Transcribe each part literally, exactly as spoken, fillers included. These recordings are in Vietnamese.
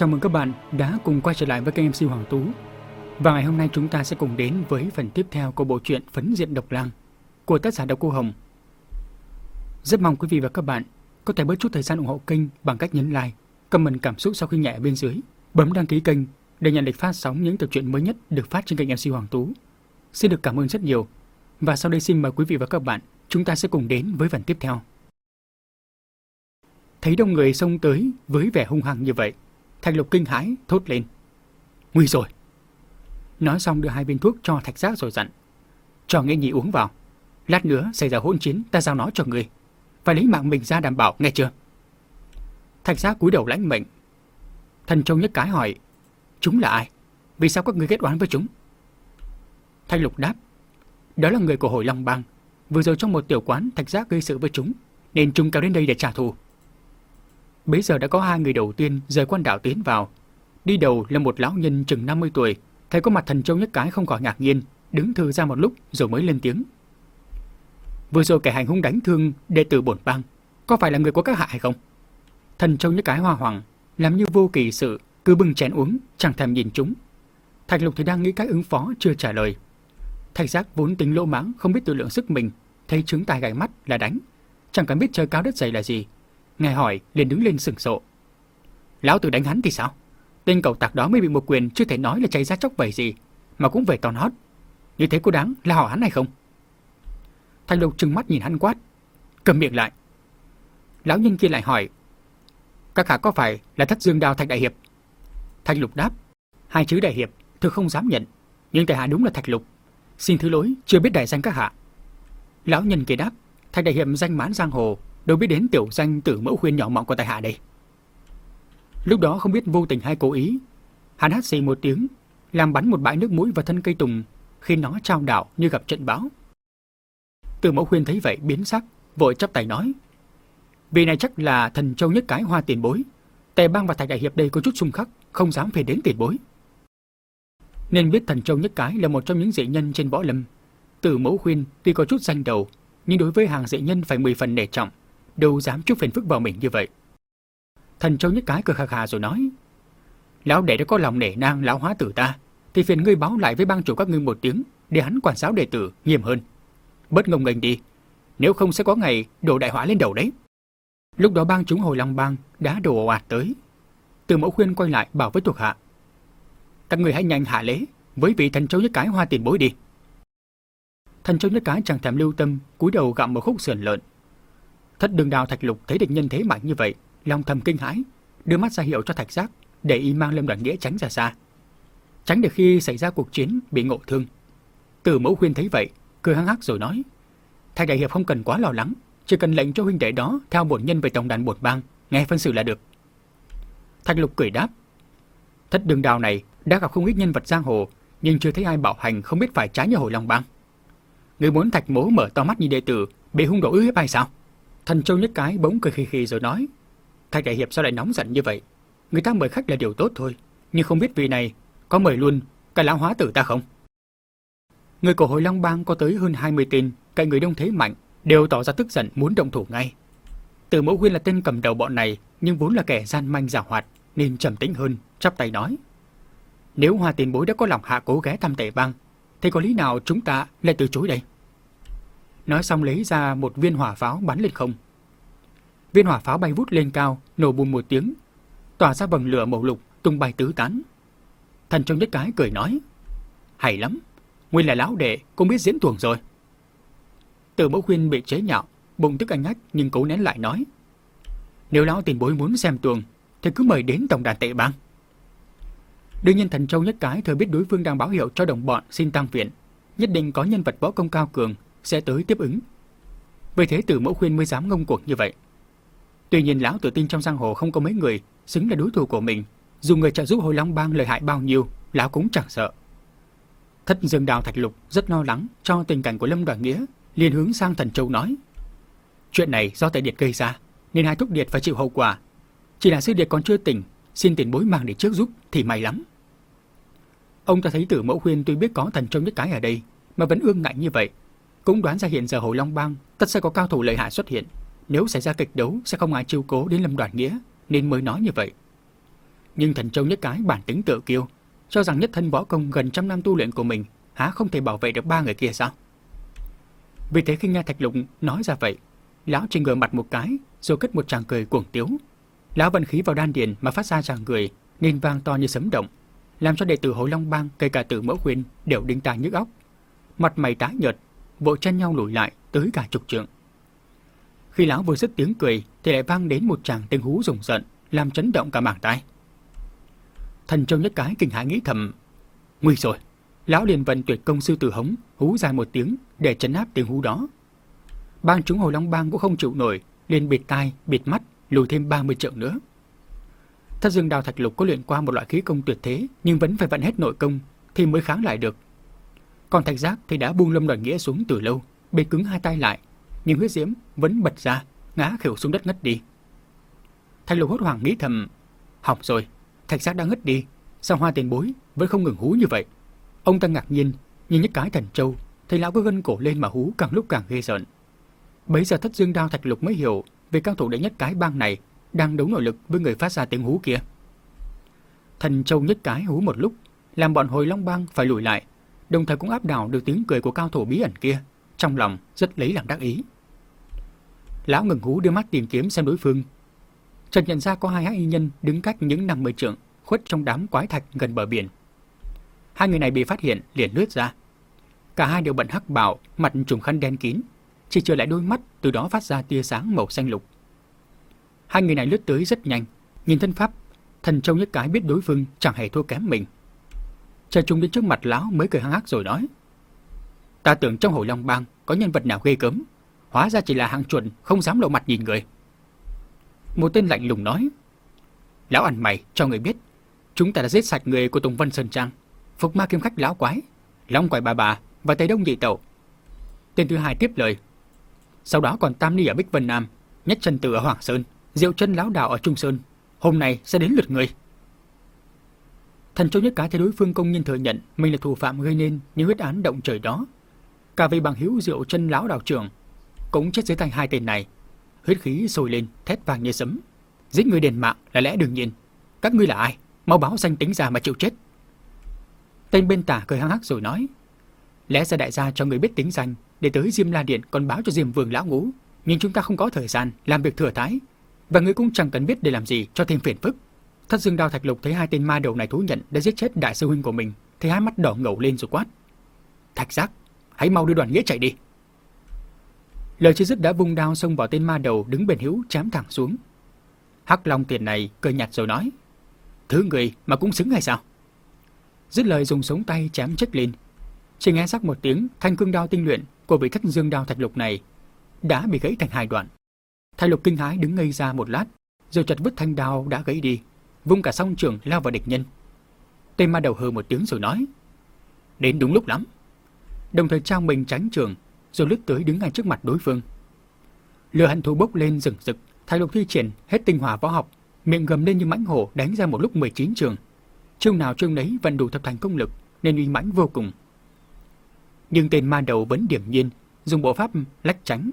Chào mừng các bạn đã cùng quay trở lại với kênh em xê Hoàng Tú. Và ngày hôm nay chúng ta sẽ cùng đến với phần tiếp theo của bộ truyện Phấn Diện Độc Lang của tác giả Độc Cô Hồng. Rất mong quý vị và các bạn có thể bớt chút thời gian ủng hộ kênh bằng cách nhấn like, comment cảm xúc sau khi nhẹ bên dưới, bấm đăng ký kênh để nhận lịch phát sóng những tập truyện mới nhất được phát trên kênh em xê Hoàng Tú. Xin được cảm ơn rất nhiều. Và sau đây xin mời quý vị và các bạn, chúng ta sẽ cùng đến với phần tiếp theo. Thấy đông người xông tới với vẻ hung hăng như vậy, Thạch Lục kinh hãi thốt lên: "Nguy rồi!" Nói xong đưa hai viên thuốc cho Thạch Giác rồi dặn: "Cho Nghĩa Nhi uống vào. Lát nữa xảy ra hỗn chiến, ta giao nó cho người. Phải lấy mạng mình ra đảm bảo, nghe chưa?" Thạch Giác cúi đầu lãnh mệnh. Thần Châu Nhất Cái hỏi: "Chúng là ai? Vì sao các ngươi kết oán với chúng?" Thạch Lục đáp: "Đó là người của Hồi Long Bang. Vừa rồi trong một tiểu quán Thạch Giác gây sự với chúng, nên chúng kéo đến đây để trả thù." Bấy giờ đã có hai người đầu tiên rời quan đảo tiến vào. Đi đầu là một lão nhân chừng năm mươi tuổi, thấy có mặt Thần Châu Nhất Cái không khỏi ngạc nhiên, đứng thư ra một lúc rồi mới lên tiếng: "Vừa rồi kẻ hành hung đánh thương đệ tử bổn bang, có phải là người của các hạ hay không?" Thần Châu Nhất Cái hoa hoàng, làm như vô kỳ sự, cứ bưng chén uống, chẳng thèm nhìn chúng. Thạch Lục thì đang nghĩ cách ứng phó chưa trả lời. Thạch Giác vốn tính lỗ mãng, không biết tự lượng sức mình, thấy trứng tai gãy mắt là đánh, chẳng cần biết trời cao đất dày là gì. Nghe hỏi liền đứng lên sừng sộ: "Lão tử đánh hắn thì sao? Tên cẩu tặc đó mới bị một quyền chưa thể nói là cháy ra chóc vẩy gì, mà cũng về toàn hót. Như thế có đáng là hỏi hắn hay không?" Thạch Lục trừng mắt nhìn hắn quát: "Cầm miệng lại!" Lão nhân kia lại hỏi: "Các hạ có phải là Thất Dương Đao Thạch đại hiệp?" Thạch Lục đáp: "Hai chữ đại hiệp thực không dám nhận, nhưng tại hạ đúng là Thạch Lục. Xin thứ lỗi, chưa biết đại danh các hạ." Lão nhân kia đáp: "Thạch đại hiệp danh mãn giang hồ, đâu biết đến tiểu danh Tử Mẫu Khuyên nhỏ mọn của tại hạ đây." Lúc đó không biết vô tình hay cố ý, hắn hắt xì một tiếng, làm bắn một bãi nước mũi vào thân cây tùng, khi nó trao đảo như gặp trận bão. Tử Mẫu Khuyên thấy vậy biến sắc, vội chắp tay nói: "Vị này chắc là Thần Châu Nhất Cái Hoa tiền bối. Tề bang và Thạch đại hiệp đây có chút xung khắc, không dám phiền đến tiền bối." Nên biết Thần Châu Nhất Cái là một trong những dị nhân trên võ lâm. Tử Mẫu Khuyên tuy có chút danh đầu, nhưng đối với hàng dị nhân phải mười phần nể trọng, đâu dám chút phiền phức vào mình như vậy. Thần Châu Nhất Cái cười khà khà rồi nói: "Lão đệ đã có lòng nể nang lão hóa tử ta, thì phiền ngươi báo lại với bang chủ các ngươi một tiếng, để hắn quản giáo đệ tử nghiêm hơn. Bớt ngông nghênh đi, nếu không sẽ có ngày đổ đại họa lên đầu đấy." Lúc đó bang chúng Hồi Long Bang đã đổ ồ ạt tới. Từ Mẫu Khuyên quay lại bảo với thuộc hạ: "Các người hãy nhanh hạ lễ với vị Thần Châu Nhất Cái Hoa tiền bối đi." Thần Châu Nhất Cái chẳng thèm lưu tâm, cúi đầu gặm một khúc sườn lợn. Thất Đường Đao Thạch Lục thấy địch nhân thế mạnh như vậy, lòng thầm kinh hãi, đưa mắt ra hiệu cho Thạch Giác để y mang Lâm Đoàn Nghĩa tránh ra xa, tránh được khi xảy ra cuộc chiến bị ngộ thương. Từ Mẫu Khuyên thấy vậy, cười hăng hắc rồi nói: "Thạch đại hiệp không cần quá lo lắng, chỉ cần lệnh cho huynh đệ đó theo bổn nhân về tổng đàn bổn bang, nghe phân xử là được." Thạch Lục cười đáp: "Thất Đường Đao này đã gặp không ít nhân vật giang hồ, nhưng chưa thấy ai bảo hành không biết phải trái như Hồi Long Bang. Người muốn Thạch mỗ mở to mắt như đệ tử bị hung đồ ức hiếp hay sao?" Thần Châu Nhất Cái bỗng cười khì khì rồi nói: "Thạch đại hiệp sao lại nóng giận như vậy? Người ta mời khách là điều tốt thôi, nhưng không biết vị này có mời luôn cả lão hóa tử ta không?" Người của Hồi Long Bang có tới hơn hai mươi tên, cạnh người đông thế mạnh, đều tỏ ra tức giận muốn động thủ ngay. Từ Mẫu Khuyên là tên cầm đầu bọn này, nhưng vốn là kẻ gian manh giảo hoạt, nên trầm tĩnh hơn, chắp tay nói: "Nếu Hoa tiền bối đã có lòng hạ cố ghé thăm Tề bang, thì có lý nào chúng ta lại từ chối đây?" Nói xong lấy ra một viên hỏa pháo bắn lên không. Viên hỏa pháo bay vút lên cao, nổ bùm một tiếng, tỏa ra vầng lửa màu lục tung bay tứ tán. Thần Châu Nhất Cái cười nói: "Hay lắm, nguyên là lão đệ cũng biết diễn tuồng rồi." Từ Mẫu Khuyên bị chế nhạo, bụng tức anh ách nhưng cố nén lại nói: "Nếu lão tiền bối muốn xem tuồng thì cứ mời đến tổng đàn Tề bang." Đương nhiên Thần Châu Nhất Cái thừa biết đối phương đang báo hiệu cho đồng bọn xin tăng viện, nhất định có nhân vật võ công cao cường sẽ tới tiếp ứng. Vì thế Từ Mẫu Khuyên mới dám ngông cuồng như vậy. Tuy nhiên lão tự tin trong giang hồ không có mấy người xứng là đối thủ của mình, dù người trợ giúp Hồi Long Bang lợi hại bao nhiêu, lão cũng chẳng sợ. Thất Dương Đao Thạch Lục rất lo lắng cho tình cảnh của Lâm Đoàn Nghĩa, liền hướng sang Thần Châu nói: "Chuyện này do Tề Điệt gây ra, nên hai thúc Điệt phải chịu hậu quả. Chỉ là sư Điệt còn chưa tỉnh, xin tiền bối mang để trước giúp thì may lắm." Ông ta thấy Tử Mẫu Khuyên tuy biết có Thần Châu Nhất Cái ở đây mà vẫn ương ngạnh như vậy, cũng đoán ra hiện giờ Hồi Long Bang tất sẽ có cao thủ lợi hại xuất hiện, nếu xảy ra kịch đấu sẽ không ai chiêu cố đến Lâm Đoàn Nghĩa, nên mới nói như vậy. Nhưng Thần Châu Nhất Cái bản tính tự kiêu, cho rằng nhất thân võ công gần trăm năm tu luyện của mình há không thể bảo vệ được ba người kia sao? Vì thế khi nghe Thạch Lục nói ra vậy, lão chỉ ngửa mặt một cái, rồi cất một tràng cười cuồng tiếu. Lão vận khí vào đan điền mà phát ra tràng cười nên vang to như sấm động, làm cho đệ tử Hồi Long Bang kể cả Tử Mẫu Khuyên đều đinh tai nhức óc, mặt mày tái nhợt, vội chen nhau lùi lại tới cả chục trượng. Khi lão vừa dứt tiếng cười thì lại vang đến một tràng tiếng hú rùng rợn, làm chấn động cả màng tai. Thần Châu Nhất Cái kinh hãi nghĩ thầm, nguy rồi. Lão liền vận tuyệt công sư tử hống, hú dài một tiếng để trấn áp tiếng hú đó. Bang chúng Hồi Long Bang cũng không chịu nổi, liền bịt tai, bịt mắt, lùi thêm ba mươi trượng nữa. Thất Dương Đao Thạch Lục có luyện qua một loại khí công tuyệt thế, nhưng vẫn phải vận hết nội công thì mới kháng lại được. Còn Thạch Giác thì đã buông Lâm Đoàn Nghĩa xuống từ lâu, bê cứng hai tay lại, nhưng huyết diễm vẫn bật ra, ngã khều xuống đất ngất đi. Thạch Lục hốt hoảng nghĩ thầm, hỏng rồi, Thạch Giác đã ngất đi, sao Hoa tiền bối vẫn không ngừng hú như vậy? Ông ta ngạc nhiên, nhìn Nhất Cái Thần Châu, thấy lão cứ gân cổ lên mà hú càng lúc càng ghê rợn. Bấy giờ Thất Dương Đao Thạch Lục mới hiểu về cao thủ đệ nhất cái bang này đang đấu nội lực với người phát ra tiếng hú kia. Thần Châu Nhất Cái hú một lúc, làm bọn Hồi Long Bang phải lùi lại, đồng thời cũng áp đảo được tiếng cười của cao thủ bí ẩn kia, trong lòng rất lấy làm đắc ý. Lão ngừng hú đưa mắt tìm kiếm xem đối phương. Chợt nhận ra có hai hắc y nhân đứng cách những năm mươi trượng, khuất trong đám quái thạch gần bờ biển. Hai người này bị phát hiện liền lướt ra. Cả hai đều bận hắc bào, mặt trùm khăn đen kín, chỉ trừ lại đôi mắt từ đó phát ra tia sáng màu xanh lục. Hai người này lướt tới rất nhanh, nhìn thân pháp, Thần Châu Nhất Cái biết đối phương chẳng hề thua kém mình. Chờ chúng đến trước mặt lão mới cười hăng hắc rồi nói: "Ta tưởng trong Hồi Long Bang có nhân vật nào ghê gớm, hóa ra chỉ là hạng chuẩn không dám lộ mặt nhìn người." Một tên lạnh lùng nói: "Lão ăn mày cho người biết, chúng ta đã giết sạch người của Tùng Vân Sơn Trang, Phục Ma Kiếm Khách lão quái, Long Quải bà bà và Tây Đông Nhị Tẩu." Tên thứ hai tiếp lời: "Sau đó còn Tam Ni ở Bích Vân Nam, Nhất Chân Tử ở Hoàng Sơn, Diệu Chân lão đạo ở Trung Sơn, hôm nay sẽ đến lượt người." Thần Châu Nhất Cái thấy đối phương công nhiên thừa nhận mình là thủ phạm gây nên những huyết án động trời đó, cả vị bằng hữu Diệu Chân lão đạo trưởng cũng chết dưới tay hai tên này, huyết khí sôi lên, thét vang như sấm. Giết người đền mạng là lẽ đương nhiên. Các ngươi là ai? Mau báo danh tính ra mà chịu chết. Tên bên tả cười hăng hắc rồi nói: "Lẽ ra đại gia cho người biết tính danh để tới Diêm La Điện còn báo cho Diêm Vương lão ngũ, nhưng chúng ta không có thời gian làm việc thừa thãi, và người cũng chẳng cần biết để làm gì cho thêm phiền phức." Thất Dương Đao Thạch Lục thấy hai tên ma đầu này thú nhận đã giết chết đại sư huynh của mình, thì hai mắt đỏ ngầu lên rồi quát: "Thạch Giác, hãy mau đưa Đoàn Nghĩa chạy đi." Lời chưa dứt đã vung đao xông vào tên ma đầu đứng bên hữu, chém thẳng xuống. Hắc Long tiền này cười nhạt rồi nói: "Thứ người mà cũng xứng hay sao?" Dứt lời dùng sống tay chém chết lên. Chỉ nghe sắc một tiếng, thanh cương đao tinh luyện của vị Thất Dương Đao Thạch Lục này đã bị gãy thành hai đoạn. Thạch Lục kinh hãi đứng ngây ra một lát, rồi chợt vứt thanh đao đã gãy đi, vung cả song trường lao vào địch nhân. Tên ma đầu hừ một tiếng rồi nói: "Đến đúng lúc lắm." Đồng thời trao mình tránh trường, rồi lướt tới đứng ngay trước mặt đối phương. Lửa hận thù bốc lên rừng rực, Thạch Lục thi triển hết tinh hỏa võ học, miệng gầm lên như mãnh hổ đánh ra một lúc mười chín trường. Chiêu nào chiêu nấy vẫn đủ thập thành công lực nên uy mãnh vô cùng. Nhưng tên ma đầu vẫn điềm nhiên dùng bộ pháp lách tránh.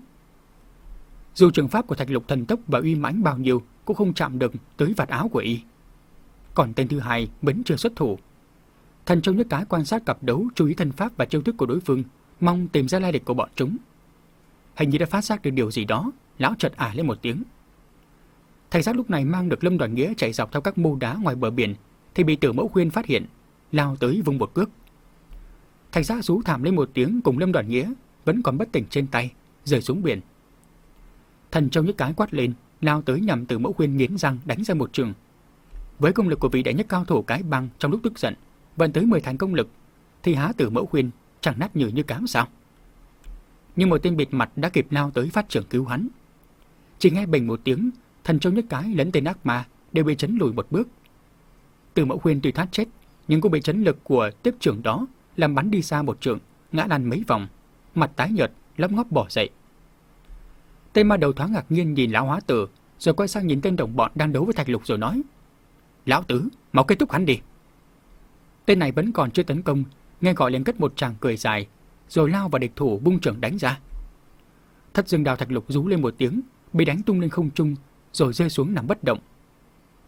Dù trường pháp của Thạch Lục thần tốc và uy mãnh bao nhiêu cũng không chạm được tới vạt áo của y. Còn tên thứ hai vẫn chưa xuất thủ. Thần Châu Nhất Cái quan sát cặp đấu, chú ý thân pháp và chiêu thức của đối phương, mong tìm ra lai lịch của bọn chúng. Hình như đã phát giác được điều gì đó, lão chợt ả lên một tiếng. Thạch Giác lúc này mang được Lâm Đoàn Nghĩa chạy dọc theo các mô đá ngoài bờ biển, thì bị Tử Mẫu Khuyên phát hiện, lao tới vung một cước. Thạch Giác rú thảm lên một tiếng cùng Lâm Đoàn Nghĩa vẫn còn bất tỉnh trên tay, rơi xuống biển. Thần Châu Nhất Cái quát lên, lao tới nhằm Tử Mẫu Khuyên nghiến răng đánh ra một trường. Với công lực của vị đệ nhất cao thủ cái bang trong lúc tức giận, vận tới mười thành công lực, thì há Tử Mẫu Khuyên chẳng nát nhừ như cám sao? Nhưng một tên bịt mặt đã kịp lao tới phát trưởng cứu hắn. Chỉ nghe bềnh một tiếng, Thần Châu Nhất Cái lẫn tên ác ma đều bị chấn lùi một bước. Tử Mẫu Khuyên tuy thoát chết, nhưng cũng bị chấn lực của tiếp trưởng đó làm bắn đi xa một trượng, ngã lăn mấy vòng, mặt tái nhợt, lấp ngóc bỏ dậy. Tên ma đầu thoáng ngạc nhiên nhìn lão hóa tử, rồi quay sang nhìn tên đồng bọn đang đấu với Thạch Lục rồi nói: "Lão tứ, mau kết thúc hắn đi." Tên này vẫn còn chưa tấn công, nghe gọi liền cất một tràng cười dài, rồi lao vào địch thủ bung trưởng đánh ra. Thất Dương Đao Thạch Lục rú lên một tiếng, bị đánh tung lên không trung, rồi rơi xuống nằm bất động.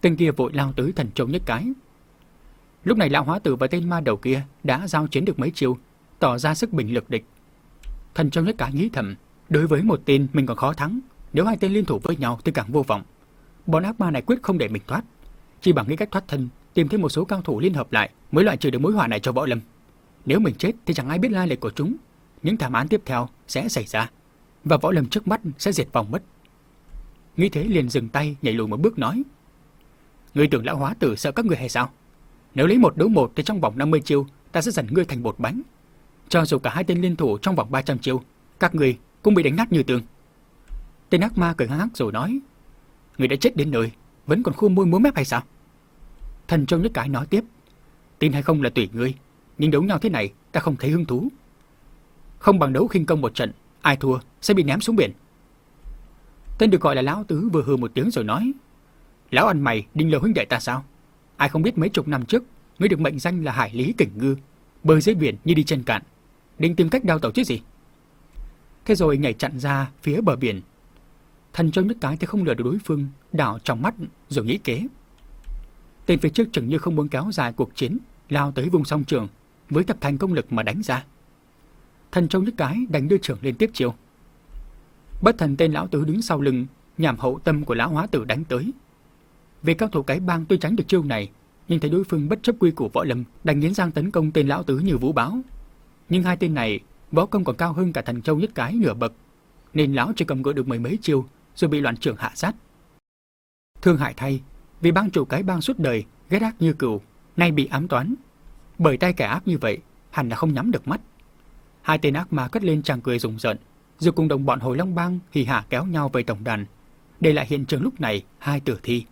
Tên kia vội lao tới Thần Châu Nhất Cái. Lúc này lão hóa tử và tên ma đầu kia đã giao chiến được mấy chiêu, tỏ ra sức bình lực địch. Thần Châu Nhất Cái nghĩ thầm, đối với một tên mình còn khó thắng, nếu hai tên liên thủ với nhau thì càng vô vọng. Bọn ác ma này quyết không để mình thoát, chỉ bằng cái cách thoát thân, tìm thêm một số cao thủ liên hợp lại mới loại trừ được mối họa này cho Võ Lâm. Nếu mình chết thì chẳng ai biết lai lịch của chúng, những thảm án tiếp theo sẽ xảy ra và Võ Lâm trước mắt sẽ diệt vong mất. Nghĩ thế liền dừng tay, nhảy lùi một bước nói: Ngươi tưởng lão hóa tử sợ các ngươi hay sao? Nếu lấy một đấu một thì trong vòng năm mươi chiêu ta sẽ dần ngươi thành bột bánh. Cho dù cả hai tên liên thủ trong vòng ba trăm chiêu, các ngươi cũng bị đánh nát như tường. Tên ác ma cười hắc hắc rồi nói: Ngươi đã chết đến nơi, vẫn còn khua môi múa mép hay sao? Thần Châu Nhất Cái nói tiếp: Tin hay không là tùy ngươi, nhưng đấu nhau thế này ta không thấy hứng thú. Không bằng đấu khinh công một trận, ai thua sẽ bị ném xuống biển. Tên được gọi là lão tứ vừa hừ một tiếng rồi nói: Lão ăn mày Đinh Lô huynh đệ ta sao? Ai không biết mấy chục năm trước ngươi được mệnh danh là hải lý kình ngư, bơi dưới biển như đi trên cạn, định tìm cách đào tẩu chứ gì? Thế rồi nhảy chặn ra phía bờ biển. Thần Châu Nhất Cái thì không lừa được đối phương, đảo trong mắt rồi nghĩ kế. Tên phía trước chừng như không muốn kéo dài cuộc chiến, lao tới vùng song trường với tập thành công lực mà đánh ra. Thần Châu Nhất Cái đánh đưa trưởng lên tiếp chiêu. Bất thần tên lão tứ đứng sau lưng, nhằm hậu tâm của lão hóa tử đánh tới. Vì cao thủ cái bang tuy tránh được chiêu này, nhưng thấy đối phương bất chấp quy củ Võ Lâm, đành nghiến răng tấn công tên lão tứ như vũ bão. Nhưng hai tên này võ công còn cao hơn cả Thần Châu Nhất Cái nửa bậc, nên lão chỉ cầm ngựa được mười mấy chiêu rồi bị loạn trưởng hạ sát. Thương hại thay, vì bang chủ cái bang suốt đời ghét ác như cừu, nay bị ám toán. Bởi tay kẻ ác như vậy, hẳn là không nhắm được mắt. Hai tên ác ma cất lên tràng cười rùng rợn, rồi cùng đồng bọn Hồi Long Bang hì hả kéo nhau về tổng đàn, để lại hiện trường lúc này hai tử thi.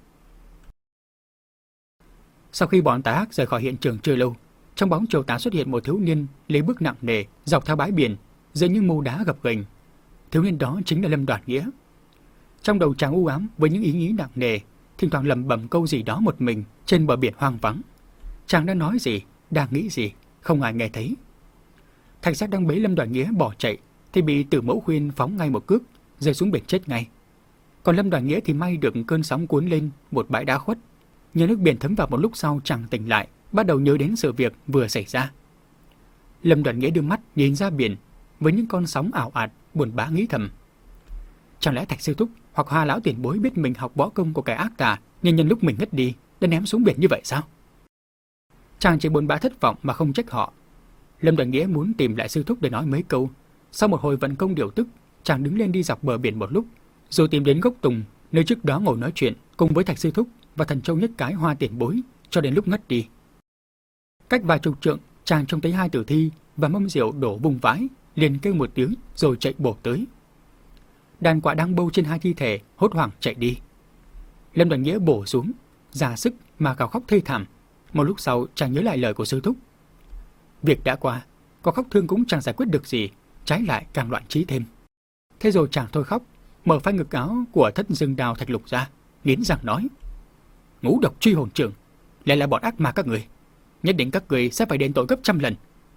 Sau khi bọn tà ác rời khỏi hiện trường chưa lâu, trong bóng chiều tà xuất hiện một thiếu niên lấy bước nặng nề dọc theo bãi biển, giữa những mô đá gập ghềnh. Thiếu niên đó chính là Lâm Đoạt Nghĩa. Trong đầu chàng u ám với những ý nghĩ nặng nề, thỉnh thoảng lẩm bẩm câu gì đó một mình trên bờ biển hoang vắng. Chàng đang nói gì, đang nghĩ gì, không ai nghe thấy. Thạch Giác đang bế Lâm Đoạt Nghĩa bỏ chạy thì bị Tử Mẫu Khuyên phóng ngay một cước, rơi xuống biển chết ngay. Còn Lâm Đoạt Nghĩa thì may được cơn sóng cuốn lên một bãi đá khuất. Nhờ nước biển thấm vào một lúc sau chàng tỉnh lại, bắt đầu nhớ đến sự việc vừa xảy ra. Lâm Đoạt Nghĩa đưa mắt nhìn ra biển với những con sóng ảo ạt, buồn bã nghĩ thầm: chẳng lẽ Thạch sư thúc hoặc Hoa lão tiền bối biết mình học võ công của kẻ ác tà, nên nhân lúc mình ngất đi đã ném xuống biển như vậy sao? Chàng chỉ buồn bã thất vọng mà không trách họ. Lâm Đoạt Nghĩa muốn tìm lại sư thúc để nói mấy câu. Sau một hồi vận công điều tức, chàng đứng lên đi dọc bờ biển một lúc, rồi tìm đến gốc tùng nơi trước đó ngồi nói chuyện cùng với Thạch sư thúc và Thần Châu Nhất Cái Hoa tiền bối cho đến lúc ngất đi. Cách vài chục trượng, chàng trông thấy hai tử thi và mâm rượu đổ vùng vãi, liền kêu một tiếng rồi chạy bổ tới. Đàn quạ đang bâu trên hai thi thể hốt hoảng chạy đi. Lâm Đoạt Nghĩa bổ xuống, ra sức mà gào khóc thê thảm. Một lúc sau chàng nhớ lại lời của sư thúc. Việc đã qua, có khóc thương cũng chẳng giải quyết được gì, trái lại càng loạn trí thêm. Thế rồi chàng thôi khóc, mở phanh ngực áo của Thất Dương Đao Thạch Lục ra, nghiến răng nói: Ngũ độc truy hồn trưởng, lại là bọn ác ma các người, nhất định các người sẽ phải đền tội gấp trăm lần.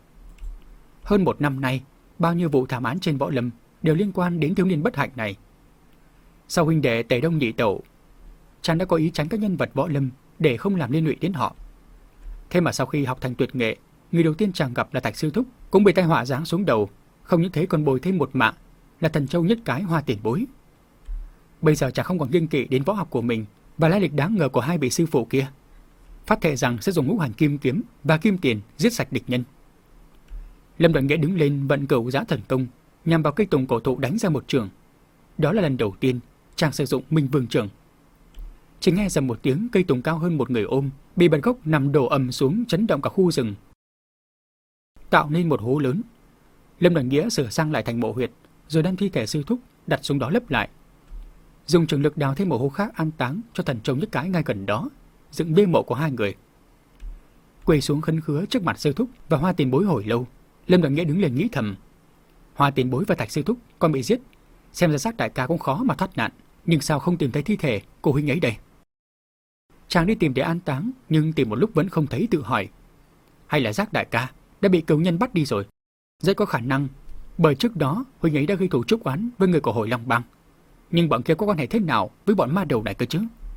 Hơn một năm nay, bao nhiêu vụ thảm án trên võ lâm đều liên quan đến thiếu niên bất hạnh này. Sau huynh đệ Tề Đông Nhị Tẩu, chàng đã có ý tránh các nhân vật võ lâm để không làm liên lụy đến họ. Thế mà sau khi học thành tuyệt nghệ, người đầu tiên chàng gặp là Thạch sư thúc cũng bị tai họa giáng xuống đầu, không những thế còn bồi thêm một mạng là Thần Châu Nhất Cái Hoa tiền bối. Bây giờ chàng không còn kiêng kỵ đến võ học của mình và lai lịch đáng ngờ của hai vị sư phụ kia, phát thệ rằng sẽ dùng ngũ hành kim kiếm và kim tiền giết sạch địch nhân. Lâm Đoạt Nghĩa đứng lên vận cửu giã thần công, nhằm vào cây tùng cổ thụ đánh ra một trường. Đó là lần đầu tiên chàng sử dụng Minh Vương trường. Chỉ nghe rầm một tiếng, cây tùng cao hơn một người ôm bị bật gốc nằm đổ ầm xuống, chấn động cả khu rừng, tạo nên một hố lớn. Lâm Đoạt Nghĩa sửa sang lại thành mộ huyệt, rồi đem thi thể sư thúc đặt xuống đó lấp lại, dùng trường lực đào thêm một hố khác an táng cho Thần Châu Nhất Cái ngay gần đó, dựng bia mộ của hai người. Quỳ xuống khấn khứa trước mặt sư thúc và Hoa tiền bối hồi lâu, Lâm Đoạt Nghĩa đứng lên nghĩ thầm: Hoa tiền bối và Thạch sư thúc còn bị giết, xem ra Giác đại ca cũng khó mà thoát nạn, nhưng sao không tìm thấy thi thể của huynh ấy đây? Chàng đi tìm để an táng, nhưng tìm một lúc vẫn không thấy, tự hỏi: hay là Giác đại ca đã bị cừu nhân bắt đi rồi? Rất có khả năng, bởi trước đó huynh ấy đã gây thù chuốc oán với người của Hồi Long Bang. Nhưng bọn kia có quan hệ thế nào với bọn ma đầu này cơ chứ?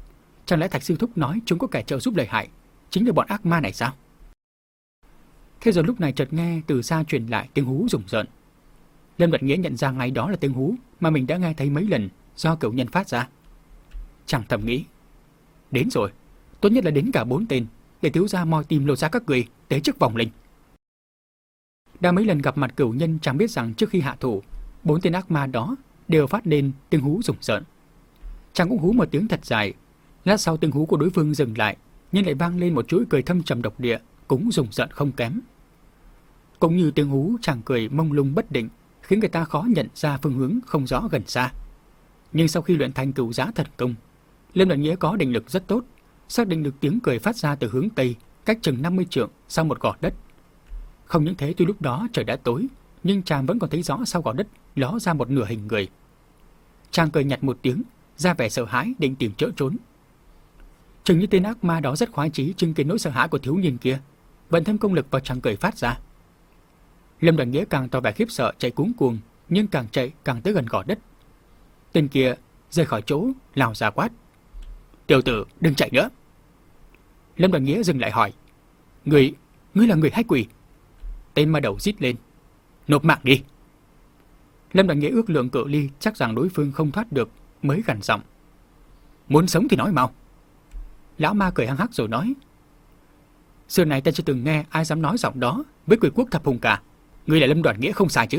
Chẳng lẽ Thạch sư thúc nói chúng có kẻ trợ giúp lợi hại, chính là bọn ác ma này sao? Thế rồi lúc này chợt nghe từ xa truyền lại tiếng hú rùng rợn. Lâm Đoạt Nghĩa nhận ra ngay đó là tiếng hú mà mình đã nghe thấy mấy lần do cửu nhân phát ra. Chàng thầm nghĩ, đến rồi, tốt nhất là đến cả bốn tên để thiếu gia moi tìm lột ra các người tế trước vòng linh. Đã mấy lần gặp mặt cửu nhân, chàng biết rằng trước khi hạ thủ, bốn tên ác ma đó đều phát lên tiếng hú rùng rợn. Chàng cũng hú một tiếng thật dài. Lát sau tiếng hú của đối phương dừng lại, nhưng lại vang lên một chuỗi cười thâm trầm độc địa, cũng rùng rợn không kém. Cũng như tiếng hú, chàng cười mông lung bất định, khiến người ta khó nhận ra phương hướng không rõ gần xa. Nhưng sau khi luyện thành cửu giá thần công, Lâm Đoạt Nghĩa có định lực rất tốt, xác định được tiếng cười phát ra từ hướng tây, cách chừng năm mươi trượng sau một gò đất. Không những thế, tuy lúc đó trời đã tối, nhưng chàng vẫn còn thấy rõ sau gò đất ló ra một nửa hình người. Chàng cười nhạt một tiếng, ra vẻ sợ hãi định tìm chỗ trốn. Chừng như tên ác ma đó rất khoái chí chứng kiến nỗi sợ hãi của thiếu niên kia, vận thêm công lực vào chàng cười phát ra. Lâm Đoạt Nghĩa càng tỏ vẻ khiếp sợ chạy cuống cuồng, nhưng càng chạy càng tới gần gò đất. Tên kia rời khỏi chỗ, lao ra quát: "Tiểu tử, đừng chạy nữa!" Lâm Đoạt Nghĩa dừng lại hỏi: "Ngươi, ngươi là người hay quỷ?" Tên ma đầu rít lên: "Nộp mạng đi!" Lâm Đoạt Nghĩa ước lượng cự ly chắc rằng đối phương không thoát được, mới gằn giọng: "Muốn sống thì nói mau!" Lão ma cười hăng hắc rồi nói: "Xưa này ta chưa từng nghe ai dám nói giọng đó với quỷ quốc thập hùng cả. Ngươi là Lâm Đoạt Nghĩa không sai chứ?"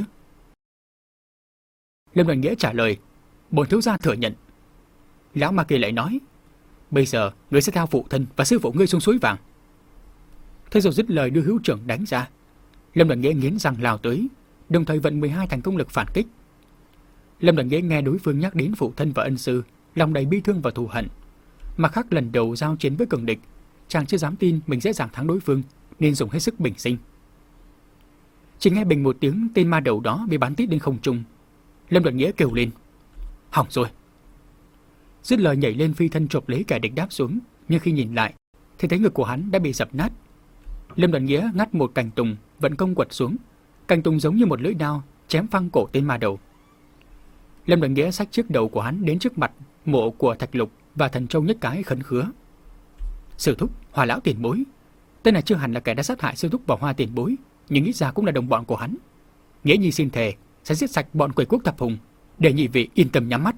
Lâm Đoạt Nghĩa trả lời: "Bổn thiếu gia thừa nhận." Lão ma kia lại nói: "Bây giờ ngươi sẽ theo phụ thân và sư phụ ngươi xuống suối vàng." Thế rồi dứt lời đưa hữu trưởng đánh ra. Lâm Đoạt Nghĩa nghiến răng lao tới, đồng thời vận mười hai thành công lực phản kích. Lâm Đoạt Nghĩa nghe đối phương nhắc đến phụ thân và ân sư, lòng đầy bi thương và thù hận. Mặt khác lần đầu giao chiến với cường địch, chàng chưa dám tin mình dễ dàng thắng đối phương, nên dùng hết sức bình sinh. Chỉ nghe bình một tiếng, tên ma đầu đó bị bắn tít lên không trung. Lâm Đoạt Nghĩa kêu lên: "Hỏng rồi!" Dứt lời nhảy lên phi thân chộp lấy kẻ địch đáp xuống, nhưng khi nhìn lại thì thấy ngực của hắn đã bị dập nát. Lâm Đoạt Nghĩa ngắt một cành tùng, vận công quật xuống, cành tùng giống như một lưỡi đao chém phăng cổ tên ma đầu. Lâm Đoạt Nghĩa xách chiếc đầu của hắn đến trước mặt mộ của Thạch Lục và Thần Châu Nhất Cái khấn khứa: "Sư thúc, Hoa lão tiền bối, tên này chưa hẳn là kẻ đã sát hại sư thúc và Hoa tiền bối, nhưng ít ra cũng là đồng bọn của hắn. Nghĩa nhi xin thề sẽ giết sạch bọn quỷ quốc thập hùng, để nhị vị yên tâm nhắm mắt."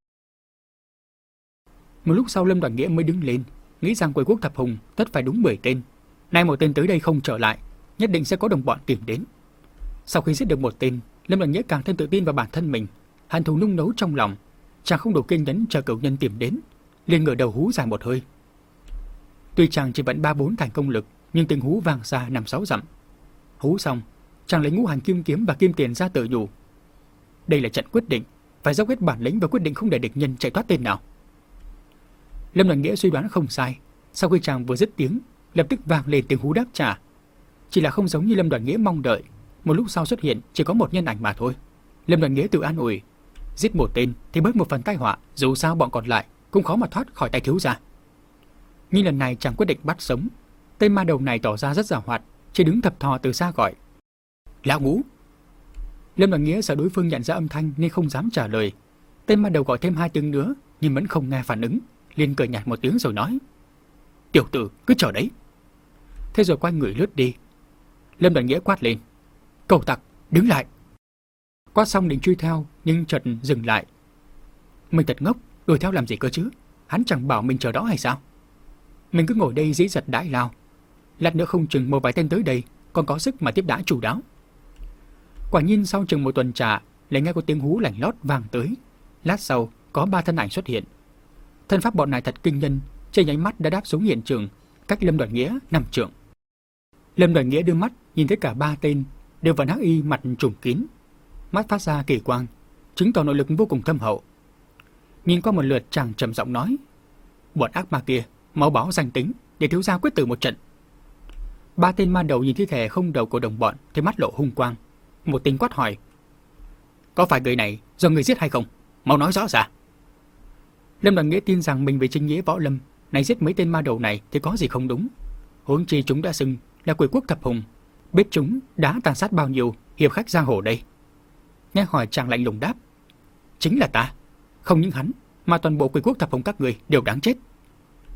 Một lúc sau Lâm Đoạt Nghĩa mới đứng lên, nghĩ rằng quỷ quốc thập hùng tất phải đúng mười tên. Nay một tên tới đây không trở lại, nhất định sẽ có đồng bọn tìm đến. Sau khi giết được một tên, Lâm Đoạt Nghĩa càng thêm tự tin vào bản thân mình, hận thù nung nấu trong lòng, chàng không đủ kiên nhẫn chờ cửu nhân tìm đến, liền ngửa đầu hú dài một hơi. Tuy chàng chỉ vận ba bốn thành công lực, nhưng tiếng hú vang xa năm sáu dặm. Hú xong, chàng lấy ngũ hành kim kiếm và kim tiền ra tự nhủ: đây là trận quyết định, phải dốc hết bản lĩnh và quyết định không để địch nhân chạy thoát tên nào. Lâm Đoạt Nghĩa suy đoán không sai, sau khi chàng vừa dứt tiếng, lập tức vang lên tiếng hú đáp trả. Chỉ là không giống như Lâm Đoạt Nghĩa mong đợi, một lúc sau xuất hiện chỉ có một nhân ảnh mà thôi. Lâm Đoạt Nghĩa tự an ủi: giết một tên thì bớt một phần tai họa, dù sao bọn còn lại cũng khó mà thoát khỏi tay thiếu gia. Nhưng lần này chàng quyết định bắt sống. Tên ma đầu này tỏ ra rất giàu hoạt, chỉ đứng thập thò từ xa gọi: lão Ngũ. Lâm Đoạt Nghĩa sợ đối phương nhận ra âm thanh nên không dám trả lời. Tên ma đầu gọi thêm hai tiếng nữa nhưng vẫn không nghe phản ứng, liền cười nhạt một tiếng rồi nói: tiểu tử cứ chờ đấy. Thế rồi quay người lướt đi. Lâm Đoạt Nghĩa quát lên: cẩu tặc, đứng lại. Quát xong định truy theo nhưng chợt dừng lại. Mình thật ngốc, đuổi theo làm gì cơ chứ? Hắn chẳng bảo mình chờ đó hay sao? Mình cứ ngồi đây dĩ giật đãi lao, lát nữa không chừng một vài tên tới đây còn có sức mà tiếp đãi chủ đáo. Quả nhiên sau chừng một tuần trà, lại nghe có tiếng hú lảnh lót vang tới. Lát sau có ba thân ảnh xuất hiện. Thân pháp bọn này thật kinh nhân, trên nháy mắt đã đáp xuống hiện trường, cách Lâm Đoạt Nghĩa năm trượng. Lâm Đoạt Nghĩa đưa mắt nhìn thấy cả ba tên đều vận hắc y, mặt trùm kín, mắt phát ra kỳ quang, chứng tỏ nội lực vô cùng thâm hậu. Nhìn qua một lượt, chàng trầm giọng nói: bọn ác ma kia mau báo danh tính để thiếu gia quyết tử một trận. Ba tên ma đầu nhìn thi thể không đầu của đồng bọn thì mắt lộ hung quang. Một tên quát hỏi: có phải người này do người giết hay không? Mau nói rõ ra. Lâm Đoạt Nghĩa tin rằng mình về chính nghĩa võ lâm này giết mấy tên ma đầu này thì có gì không đúng. Huống chi chúng đã xưng là quỷ quốc thập hùng, biết chúng đã tàn sát bao nhiêu hiệp khách giang hồ đây. Nghe hỏi, chàng lạnh lùng đáp: chính là ta. Không những hắn mà toàn bộ quỷ quốc thập hùng các người đều đáng chết.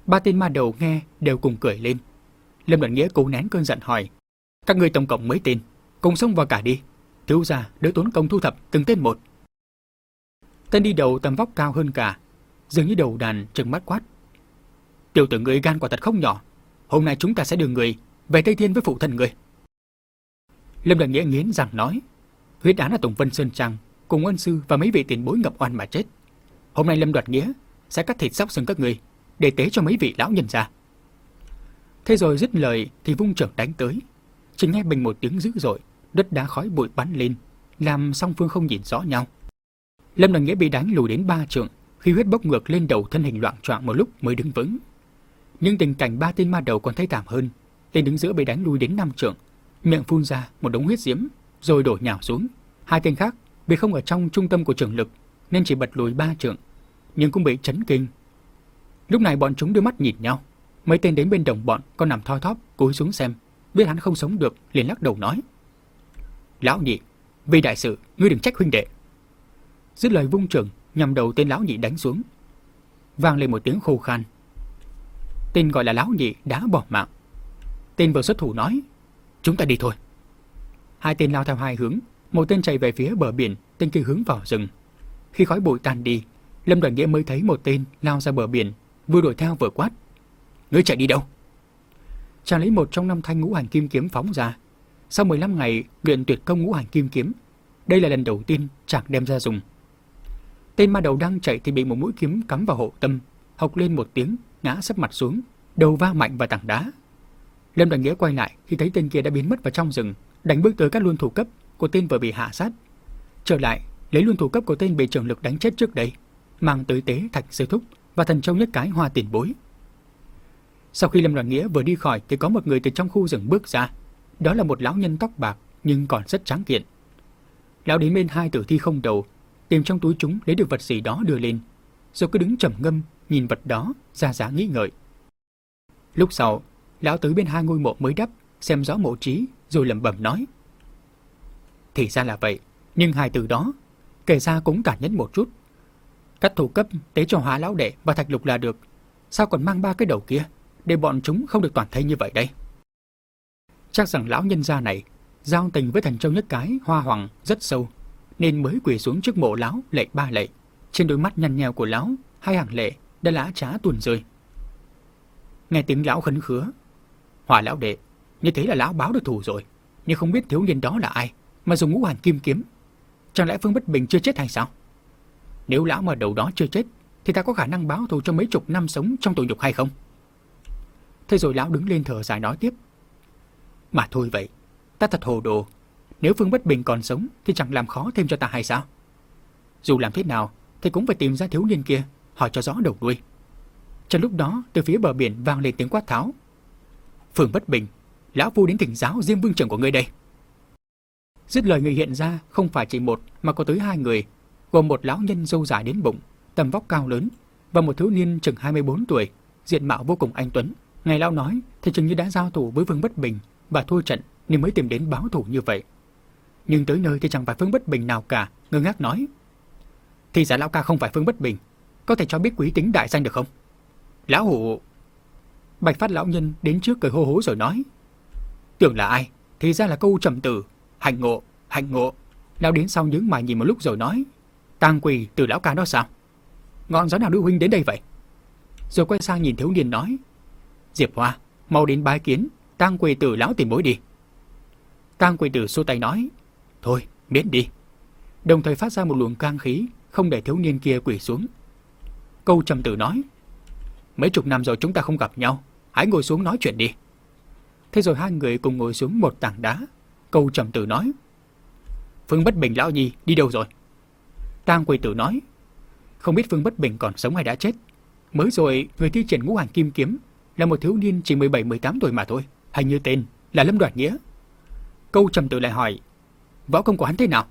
Ba tên ma đầu nghe đều cùng cười lên. Lâm Đoàn Nghĩa cố nén cơn giận hỏi: các ngươi tổng cộng mấy tên, cùng xông vào cả đi, thiếu gia đỡ tốn công thu thập từng tên một. Tên đi đầu tầm vóc cao hơn cả, dường như đầu đàn, trừng mắt quát: tiểu tử ngươi gan quả thật không nhỏ, hôm nay chúng ta sẽ đưa người về Tây Thiên với phụ thân người. Lâm Đoàn Nghĩa nghiến răng nói: huyết án ở Tùng Vân Sơn Trang cùng ân sư và mấy vị tiền bối ngập oan mà chết. Hôm nay Lâm Đoàn Nghĩa sẽ cắt thịt xóc xương các người để tế cho mấy vị lão nhân ra. Thế rồi dứt lời thì vung chưởng đánh tới. Chỉ nghe bình một tiếng dữ dội, đất đá khói bụi bắn lên, làm song phương không nhìn rõ nhau. Lâm Đoàn Nghĩa bị đánh lùi đến ba trượng, khi huyết bốc ngược lên đầu, thân hình loạng choạng một lúc mới đứng vững. Nhưng tình cảnh ba tên ma đầu còn thấy thảm hơn. Tên đứng giữa bị đánh lùi đến năm trượng, miệng phun ra một đống huyết diễm, rồi đổ nhào xuống. Hai tên khác vì không ở trong trung tâm của trường lực nên chỉ bật lùi ba trượng, nhưng cũng bị chấn kinh. Lúc này bọn chúng đưa mắt nhìn nhau. Mấy tên đến bên đồng bọn còn nằm thoi thóp cúi xuống xem, biết hắn không sống được liền lắc đầu nói: lão nhị, vì đại sự ngươi đừng trách huynh đệ. Dứt lời vung chưởng nhằm đầu tên lão nhị đánh xuống. Vang lên một tiếng khô khan. Tên gọi là lão nhị đã bỏ mạng. Tên vừa xuất thủ nói: chúng ta đi thôi. Hai tên lao theo hai hướng, một tên chạy về phía bờ biển, tên kia hướng vào rừng. Khi khói bụi tan đi, Lâm Đoàn Nghĩa mới thấy một tên lao ra bờ biển, vừa đuổi theo vừa quát: ngươi chạy đi đâu? Chàng lấy một trong năm thanh ngũ hành kim kiếm phóng ra. Sau mười lăm ngày luyện tuyệt công ngũ hành kim kiếm, đây là lần đầu tiên chàng đem ra dùng. Tên ma đầu đang chạy thì bị một mũi kiếm cắm vào hộ tâm, hộc lên một tiếng, ngã sấp mặt xuống, đầu va mạnh vào tảng đá. Lâm Đoàn Nghĩa quay lại khi thấy tên kia đã biến mất vào trong rừng, đánh bước tới các luân thủ cấp của tên vừa bị hạ sát. Trở lại lấy luân thủ cấp của tên bị trường lực đánh chết trước đây, mang tới tế Thạch Sư Thúc và thần châu nhất cái Hoa Tiền Bối. Sau khi Lâm Đoàn Nghĩa vừa đi khỏi thì có một người từ trong khu rừng bước ra. Đó là một lão nhân tóc bạc nhưng còn rất tráng kiện. Lão đến bên hai tử thi không đầu, tìm trong túi chúng lấy được vật gì đó đưa lên, rồi cứ đứng trầm ngâm nhìn vật đó, ra giá nghĩ ngợi. Lúc sau, lão tới bên hai ngôi mộ mới đắp, xem rõ mộ trí rồi lẩm bẩm nói: thì ra là vậy, nhưng hai từ đó kể ra cũng tàn nhẫn một chút. Cắt thủ cấp tế cho Hóa lão đệ và Thạch Lục là được, sao còn mang ba cái đầu kia để bọn chúng không được toàn thây như vậy đây? Chắc rằng lão nhân gia này giao tình với thần châu nhất cái Hoa Hoàng rất sâu, nên mới quỳ xuống trước mộ lão lạy ba lạy. Trên đôi mắt nhăn nheo của lão, hai hàng lệ đã lã trá tuôn rơi. Nghe tiếng lão khấn khứa: Hòa lão đệ, như thế là lão báo được thù rồi, nhưng không biết thiếu niên đó là ai mà dùng ngũ hành kim kiếm. Chẳng lẽ Phương Bất Bình chưa chết hay sao? Nếu lão mà đầu đó chưa chết thì ta có khả năng báo thù cho mấy chục năm sống trong tù nhục hay không? Thế rồi lão đứng lên thở dài nói tiếp: mà thôi vậy, ta thật hồ đồ. Nếu Phương Bất Bình còn sống thì chẳng làm khó thêm cho ta hay sao? Dù làm thế nào thì cũng phải tìm ra thiếu niên kia, hỏi cho rõ đầu đuôi. Trong lúc đó, từ phía bờ biển vang lên tiếng quát tháo: Phương Bất Bình, lão phu đến thỉnh giáo Diêm Vương trưởng của ngươi đây. Dứt lời, người hiện ra không phải chỉ một mà có tới hai người, gồm một lão nhân râu dài đến bụng, tầm vóc cao lớn, và một thiếu niên chừng hai mươi bốn tuổi, diện mạo vô cùng anh tuấn. Ngày lão nói thì chừng như đã giao thủ với Phương Bất Bình và thua trận nên mới tìm đến báo thủ như vậy. Nhưng tới nơi thì chẳng phải Phương Bất Bình nào cả, ngơ ngác nói: thì giả lão ca không phải Phương Bất Bình, có thể cho biết quý tính đại danh được không? Lão hủ... Bạch Phát lão nhân đến trước cười hô hố rồi nói: tưởng là ai, thì ra là Câu Trầm Tử. Hạnh ngộ, hạnh ngộ. Lão đến sau nhướng mày nhìn một lúc rồi nói: Tang Quỳ Từ lão ca đó sao? Ngọn gió nào đưa huynh đến đây vậy? Rồi quay sang nhìn thiếu niên nói: Diệp Hoa, mau đến bái kiến Tang Quỳ Tử lão tiền bối đi. Tang Quỳ Tử xua tay nói: thôi, miễn đi. Đồng thời phát ra một luồng cang khí, không để thiếu niên kia quỳ xuống. Câu Trầm Tử nói: mấy chục năm rồi chúng ta không gặp nhau, hãy ngồi xuống nói chuyện đi. Thế rồi hai người cùng ngồi xuống một tảng đá. Câu Trầm Tử nói: Phương Bất Bình lão nhi đi đâu rồi? Tang Quỳ Tử nói: không biết Phương Bất Bình còn sống hay đã chết. Mới rồi người thi triển ngũ hành kim kiếm là một thiếu niên chỉ mười bảy mười tám tuổi mà thôi, hình như tên là Lâm Đoàn Nghĩa. Câu Trầm Tử lại hỏi: võ công của hắn thế nào?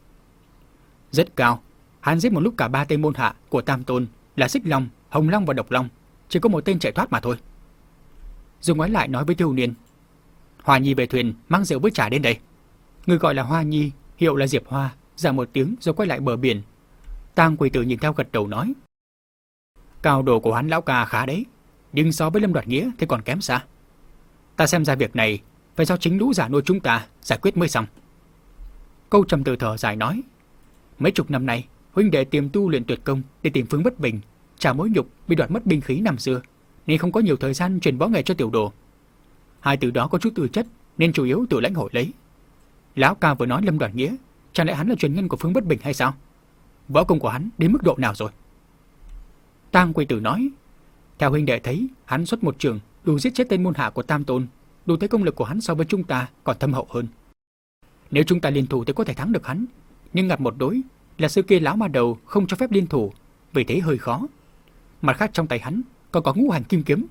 Rất cao, hắn giết một lúc cả ba tên môn hạ của Tam Tôn là Xích Long, Hồng Long và Độc Long, chỉ có một tên chạy thoát mà thôi. Rồi ngoái lại nói với thiếu niên: Hoa Nhi về thuyền mang rượu với trà đến đây. Người gọi là Hoa Nhi, hiệu là Diệp Hoa, ra một tiếng rồi quay lại bờ biển. Tang Quỳ Tử nhìn theo gật đầu nói: cao đồ của hắn lão ca khá đấy, nhưng so với Lâm Đoạt Nghĩa thì còn kém xa. Ta xem ra việc này phải do chính lũ giả nuôi chúng ta giải quyết mới xong. Câu trầm từ thở dài nói, mấy chục năm nay huynh đệ tiềm tu luyện tuyệt công để tìm phương bất bình, trả mối nhục bị đoạt mất binh khí năm xưa, nên không có nhiều thời gian truyền võ nghệ cho tiểu đồ. Hai từ đó có chút tư chất nên chủ yếu tự lãnh hội lấy. Lão ca vừa nói Lâm Đoạt Nghĩa, chẳng lẽ hắn là truyền nhân của phương bất bình hay sao? Võ công của hắn đến mức độ nào rồi? Tang Quỳ Tử nói, theo huynh đệ thấy, hắn xuất một trường đủ giết chết tên môn hạ của Tam Tôn, đủ thấy công lực của hắn so với chúng ta còn thâm hậu hơn. Nếu chúng ta liên thủ thì có thể thắng được hắn, nhưng ngặt một đối là xưa kia lão ma đầu không cho phép liên thủ, vì thế hơi khó. Mặt khác trong tay hắn còn có ngũ hành kim kiếm.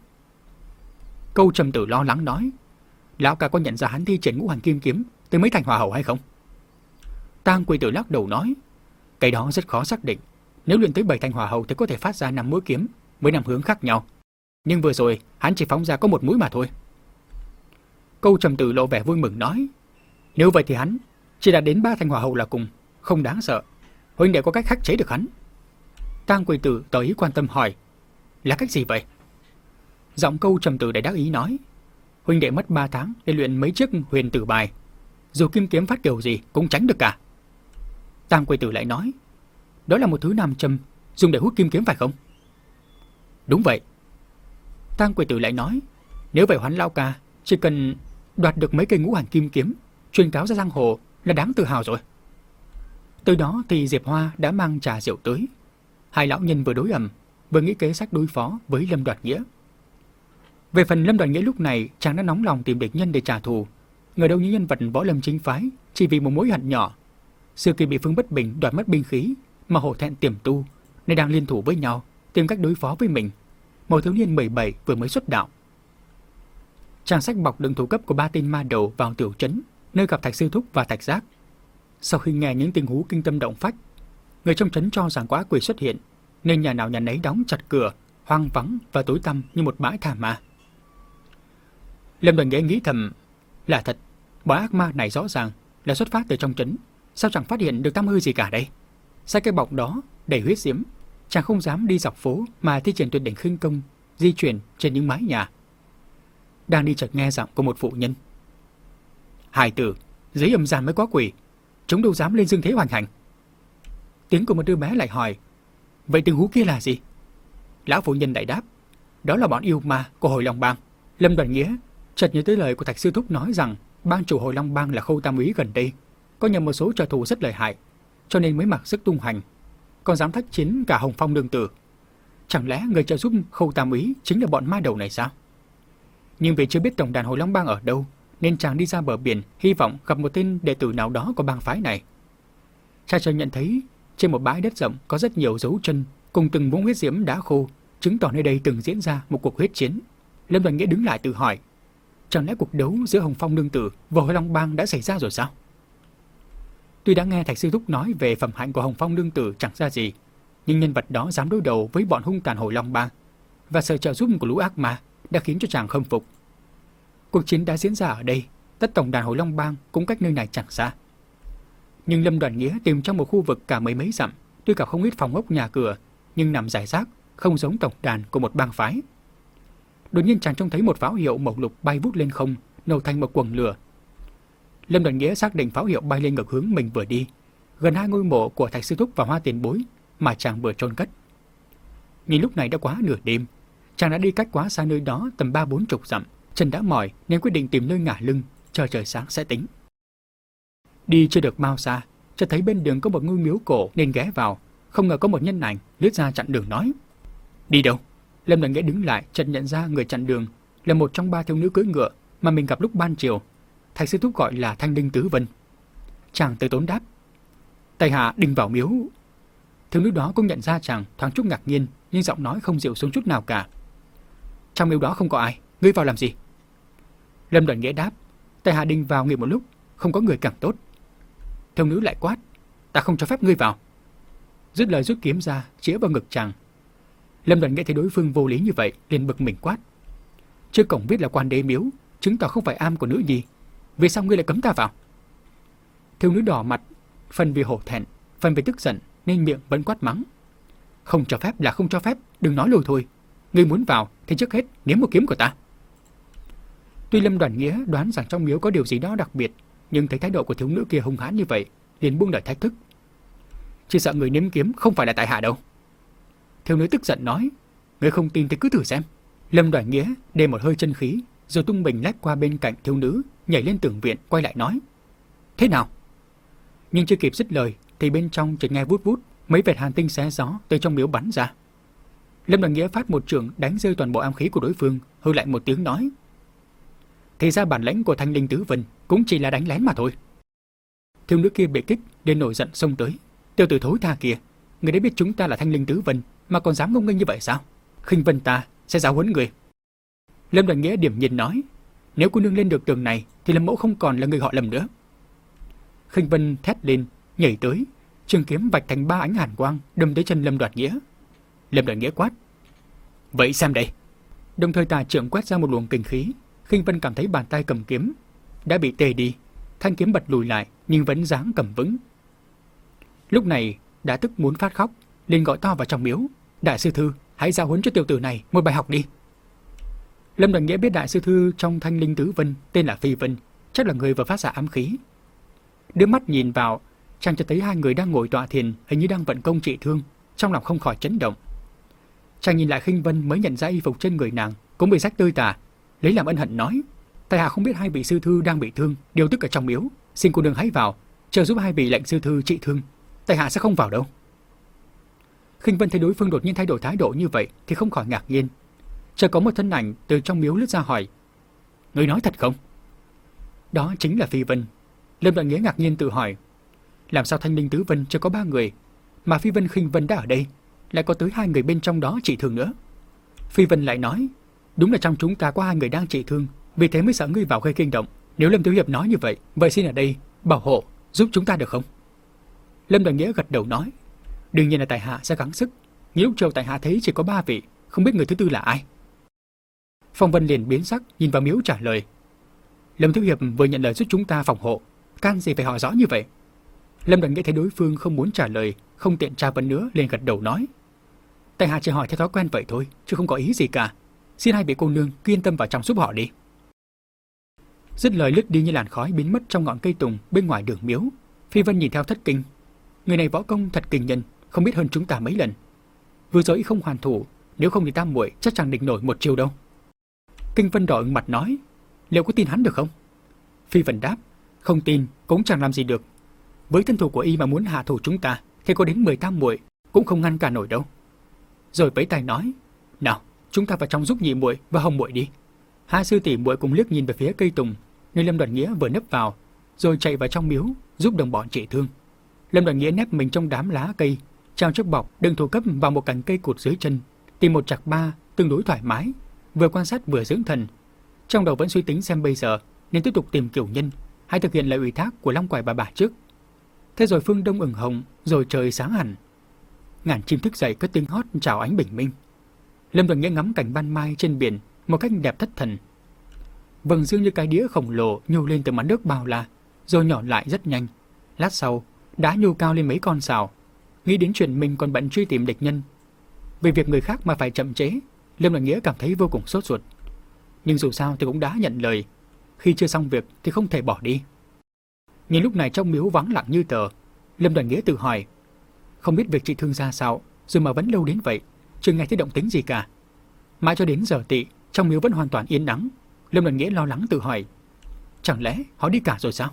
Câu Trầm Tử lo lắng nói, lão ca có nhận ra hắn thi triển ngũ hành kim kiếm tới mấy thành hỏa hậu hay không? Tang Quỳ Tử lắc đầu nói, cái đó rất khó xác định. Nếu luyện tới bảy thành hỏa hậu thì có thể phát ra năm mũi kiếm với năm hướng khác nhau. Nhưng vừa rồi hắn chỉ phóng ra có một mũi mà thôi. Câu Trầm Tử lộ vẻ vui mừng nói, nếu vậy thì hắn chỉ đạt đến ba thành hỏa hậu là cùng, không đáng sợ. Huynh đệ có cách khắc chế được hắn. Tang Quỳ Tử tỏ ý quan tâm hỏi, là cách gì vậy? Giọng Câu Trầm Tử đầy đắc ý nói, huynh đệ mất ba tháng để luyện mấy chiếc huyền tử bài, dù kim kiếm phát kiểu gì cũng tránh được cả. Tang Quỳ Tử lại nói, đó là một thứ nam châm dùng để hút kim kiếm phải không? Đúng vậy. Tang Quỳ Tử lại nói, nếu vậy Hoán lão ca chỉ cần đoạt được mấy cây ngũ hành kim kiếm, truyền cáo ra giang hồ là đáng tự hào rồi. Từ đó thì Diệp Hoa đã mang trà rượu tới. Hai lão nhân vừa đối ẩm, vừa nghĩ kế sách đối phó với Lâm Đoạt Nghĩa. Về phần Lâm Đoạt Nghĩa lúc này, chàng đã nóng lòng tìm địch nhân để trả thù. Người đâu những nhân vật võ lâm chính phái chỉ vì một mối hận nhỏ. Xưa khi bị Phương Bất Bình đoạt mất binh khí mà hổ thẹn tiềm tu, nên đang liên thủ với nhau tìm cách đối phó với mình. Một thiếu niên mười bảy vừa mới xuất đạo. Chàng sách bọc đựng thủ cấp của ba tên ma đầu vào tiểu trấn, nơi gặp Thạch Sư Thúc và Thạch Giác. Sau khi nghe những tình huống kinh tâm động phách, người trong trấn cho rằng có ác quỷ xuất hiện, nên nhà nào nhà nấy đóng chặt cửa, hoang vắng và tối tăm như một bãi thảm ma. Lâm Đoạt Nghĩa nghĩ thầm, là thật, bọn ác ma này rõ ràng là xuất phát từ trong trấn, sao chẳng phát hiện được tăm hơi gì cả đây? Sai cái bọc đó đầy huyết diễm, chàng không dám đi dọc phố mà thi triển tuyệt đỉnh khinh công di chuyển trên những mái nhà. Đang đi chợt nghe giọng của một phụ nhân, hài tử, dưới âm gian mới có quỷ, chúng đâu dám lên dương thế hoành hành. Tiếng của một đứa bé lại hỏi, vậy tiếng hú kia là gì? Lão phụ nhân đại đáp, đó là bọn yêu ma của Hồi Long Bang. Lâm Đoạt Nghĩa chợt nhớ tới lời của Thạch Sư Thúc nói rằng bang chủ Hồi Long Bang là Khâu Tam Úy gần đây có nhầm một số trợ thủ rất lợi hại, cho nên mới mặc sức tung hành, còn dám thách chiến cả Hồng Phong Nương Tử. Chẳng lẽ người trợ giúp Khâu Tam Úy chính là bọn ma đầu này sao? Nhưng vì chưa biết tổng đàn Hồi Long Bang ở đâu, nên chàng đi ra bờ biển, hy vọng gặp một tên đệ tử nào đó của bang phái này. Cha chợt nhận thấy trên một bãi đất rộng có rất nhiều dấu chân cùng từng vũng huyết diễm đã khô, chứng tỏ nơi đây từng diễn ra một cuộc huyết chiến. Lâm Đoạt Nghĩa đứng lại tự hỏi, chẳng lẽ cuộc đấu giữa Hồng Phong Nương Tử và Hồi Long Bang đã xảy ra rồi sao? Tuy đã nghe Thạch Sư Thúc nói về phẩm hạnh của Hồng Phong Nương Tử chẳng ra gì, nhưng nhân vật đó dám đối đầu với bọn hung tàn Hồi Long Bang và sự trợ giúp của lũ ác ma đã khiến cho chàng khâm phục. Cuộc chiến đã diễn ra ở đây, tất tổng đàn Hồi Long Bang cũng cách nơi này chẳng xa. Nhưng Lâm Đoạt Nghĩa tìm trong một khu vực cả mấy mấy dặm, tuy cả không ít phòng ốc nhà cửa, nhưng nằm rải rác, không giống tổng đàn của một bang phái. Đột nhiên chàng trông thấy một pháo hiệu màu lục bay vút lên không, nổ thành một quầng lửa. Lâm Đoạt Nghĩa xác định pháo hiệu bay lên ngược hướng mình vừa đi, gần hai ngôi mộ của Thạch Sư Thúc và Hoa Tiền Bối mà chàng vừa chôn cất. Nhưng lúc này đã quá nửa đêm, chàng đã đi cách quá xa nơi đó tầm ba bốn chục dặm, chân đã mỏi nên quyết định tìm nơi ngả lưng, chờ trời sáng sẽ tính. Đi chưa được bao xa, chợt thấy bên đường có một ngôi miếu cổ nên ghé vào, không ngờ có một nhân ảnh lướt ra chặn đường nói, đi đâu? Lâm Đoạt Nghĩa đứng lại, chợt nhận ra người chặn đường là một trong ba thiếu nữ cưỡi ngựa mà mình gặp lúc ban chiều. Thạch Sư Thúc gọi là Thanh Đinh Tứ Vân. Chàng từ tốn đáp, tại hạ đinh vào miếu. Thiếu nữ đó cũng nhận ra chàng, thoáng chút ngạc nhiên, nhưng giọng nói không dịu xuống chút nào cả. Trong miếu đó không có ai, ngươi vào làm gì? Lâm Đoạt Nghĩa đáp, tại hạ đinh vào nghỉ một lúc, không có người càng tốt. Thiếu nữ lại quát, ta không cho phép ngươi vào. Dứt lời rút kiếm ra, chĩa vào ngực chàng. Lâm Đoạt Nghĩa thấy đối phương vô lý như vậy, liền bực mình quát, trước cổng viết là Quan Đế Miếu, chứng tỏ không phải am của nữ nhi, vì sao ngươi lại cấm ta vào? Thiếu nữ đỏ mặt, phần vì hổ thẹn, phần vì tức giận nên miệng vẫn quát mắng, không cho phép là không cho phép, đừng nói lùi thôi. Ngươi muốn vào thì trước hết nếm một kiếm của ta. Tuy Lâm Đoàn Nghĩa đoán rằng trong miếu có điều gì đó đặc biệt, nhưng thấy thái độ của thiếu nữ kia hung hãn như vậy, liền buông lời thách thức. Chỉ sợ người nếm kiếm không phải là tại hạ đâu. Thiếu nữ tức giận nói, ngươi không tin thì cứ thử xem. Lâm Đoàn Nghĩa đem một hơi chân khí, rồi tung mình lách qua bên cạnh thiếu nữ, nhảy lên tường viện, quay lại nói, thế nào? Nhưng chưa kịp dứt lời thì bên trong chợt nghe vút vút mấy vệt hàn tinh xé gió từ trong miếu bắn ra. Lâm Đoàn Nghĩa phát một chưởng đánh rơi toàn bộ ám khí của đối phương, hừ lại một tiếng nói, thì ra bản lĩnh của Thanh Linh Tứ Vân cũng chỉ là đánh lén mà thôi. Thiếu nữ kia bị kích nên nổi giận xông tới, tiểu tử thối tha kia, người đã biết chúng ta là Thanh Linh Tứ Vân mà còn dám ngông nghênh như vậy sao? Khinh Vân ta sẽ giáo huấn người. Lâm Đoàn Nghĩa điểm nhiên nói, nếu cô nương lên được tường này thì Lâm mẫu không còn là người họ Lâm nữa. Khinh Vân thét lên, nhảy tới, trường kiếm vạch thành ba ánh hàn quang đâm tới chân Lâm Đoàn Nghĩa. Lâm Đoàn Nghĩa quát, vậy xem đây. Đồng thời tà trưởng quét ra một luồng kinh khí. Khinh Vân cảm thấy bàn tay cầm kiếm đã bị tê đi, thanh kiếm bật lùi lại nhưng vẫn dáng cầm vững. Lúc này đã tức muốn phát khóc, liền gọi to vào trong miếu, đại sư thư, hãy giáo huấn cho tiểu tử này một bài học đi. Lâm Đoàn Nghĩa biết đại sư thư trong Thanh Linh Tứ Vân tên là Phi Vân, chắc là người vừa phát ra ám khí. Đưa mắt nhìn vào, chàng cho thấy hai người đang ngồi tọa thiền, hình như đang vận công trị thương, trong lòng không khỏi chấn động. Chàng nhìn lại Khinh Vân mới nhận ra y phục trên người nàng cũng bị rách tơi tả, lấy làm ân hận nói, tại hạ không biết hai vị sư thư đang bị thương, điều tức ở trong miếu, xin cô nương hãy vào, chờ giúp hai vị lệnh sư thư trị thương, tại hạ sẽ không vào đâu. Khinh Vân thấy đối phương đột nhiên thay đổi thái độ như vậy thì không khỏi ngạc nhiên. Chợt có một thân ảnh từ trong miếu lướt ra hỏi, người nói thật không? Đó chính là Phi Vân. Lâm Đoàn Nghĩa ngạc nhiên tự hỏi, làm sao Thanh Linh Tứ Vân chưa có ba người, mà Phi Vân Khinh Vân đã ở đây, lại có tới hai người bên trong đó trị thương nữa. Phi Vân lại nói, đúng là trong chúng ta có hai người đang trị thương, vì thế mới sợ ngươi vào gây kinh động. Nếu Lâm Thiếu Hiệp nói như vậy, vậy xin ở đây bảo hộ giúp chúng ta được không? Lâm Đoàn Nghĩa gật đầu nói, đương nhiên là tại hạ sẽ gắng sức. Như lúc chiều tại hạ thấy chỉ có ba vị, không biết người thứ tư là ai. Phong Vân liền biến sắc nhìn vào miếu trả lời, Lâm Thiếu Hiệp vừa nhận lời giúp chúng ta phòng hộ, can gì phải hỏi rõ như vậy? Lâm Đoàn Nghĩa thấy đối phương không muốn trả lời, không tiện tra vấn nữa, liền gật đầu nói, tại hạ chỉ hỏi theo thói quen vậy thôi, chứ không có ý gì cả. Xin hai vị cô nương cứ yên tâm vào trong giúp họ đi. Dứt lời lướt đi như làn khói biến mất trong ngọn cây tùng bên ngoài đường miếu. Phi Vân nhìn theo thất kinh, người này võ công thật kinh nhân, không biết hơn chúng ta mấy lần. Vừa rồi không hoàn thủ, nếu không thì tam muội chắc chẳng địch nổi một chiêu đâu. Kinh Vân đỏ ửng mặt nói, liệu có tin hắn được không? Phi Vân đáp, không tin cũng chẳng làm gì được. Với thân thủ của y mà muốn hạ thủ chúng ta thì có đến mười tam muội cũng không ngăn cản nổi đâu. Rồi vẫy tay nói, nào chúng ta vào trong giúp nhị muội và hồng muội đi. Hai sư tỷ muội cùng liếc nhìn về phía cây tùng, nơi Lâm Đoàn Nghĩa vừa nấp vào, rồi chạy vào trong miếu giúp đồng bọn trị thương. Lâm Đoàn Nghĩa nép mình trong đám lá cây, trao chiếc bọc đựng thủ cấp vào một cành cây cụt dưới chân, tìm một trạc ba tương đối thoải mái, vừa quan sát vừa dưỡng thần. Trong đầu vẫn suy tính xem bây giờ nên tiếp tục tìm cửu nhân hay thực hiện lời ủy thác của Long Quải bà bà trước. Thế rồi phương đông ửng hồng, rồi trời sáng hẳn. Ngàn chim thức dậy cất tiếng hót chào ánh bình minh. Lâm Đoàn Nghĩa ngắm cảnh ban mai trên biển một cách đẹp thất thần. Vầng dương như cái đĩa khổng lồ nhô lên từ mặt nước bao la, rồi nhỏ lại rất nhanh. Lát sau, đã nhô cao lên mấy con sào. Nghĩ đến chuyện mình còn bận truy tìm địch nhân, vì việc người khác mà phải chậm chế, Lâm Đoàn Nghĩa cảm thấy vô cùng sốt ruột. Nhưng dù sao thì cũng đã nhận lời, khi chưa xong việc thì không thể bỏ đi. Nhưng lúc này trong miếu vắng lặng như tờ, Lâm Đoàn Nghĩa tự hỏi, không biết việc trị thương ra sao, rồi mà vẫn lâu đến vậy, chưa nghe thấy động tĩnh gì cả. Mãi cho đến giờ tị, trong miếu vẫn hoàn toàn yên ắng. Lâm Đoàn Nghĩa lo lắng tự hỏi, chẳng lẽ họ đi cả rồi sao?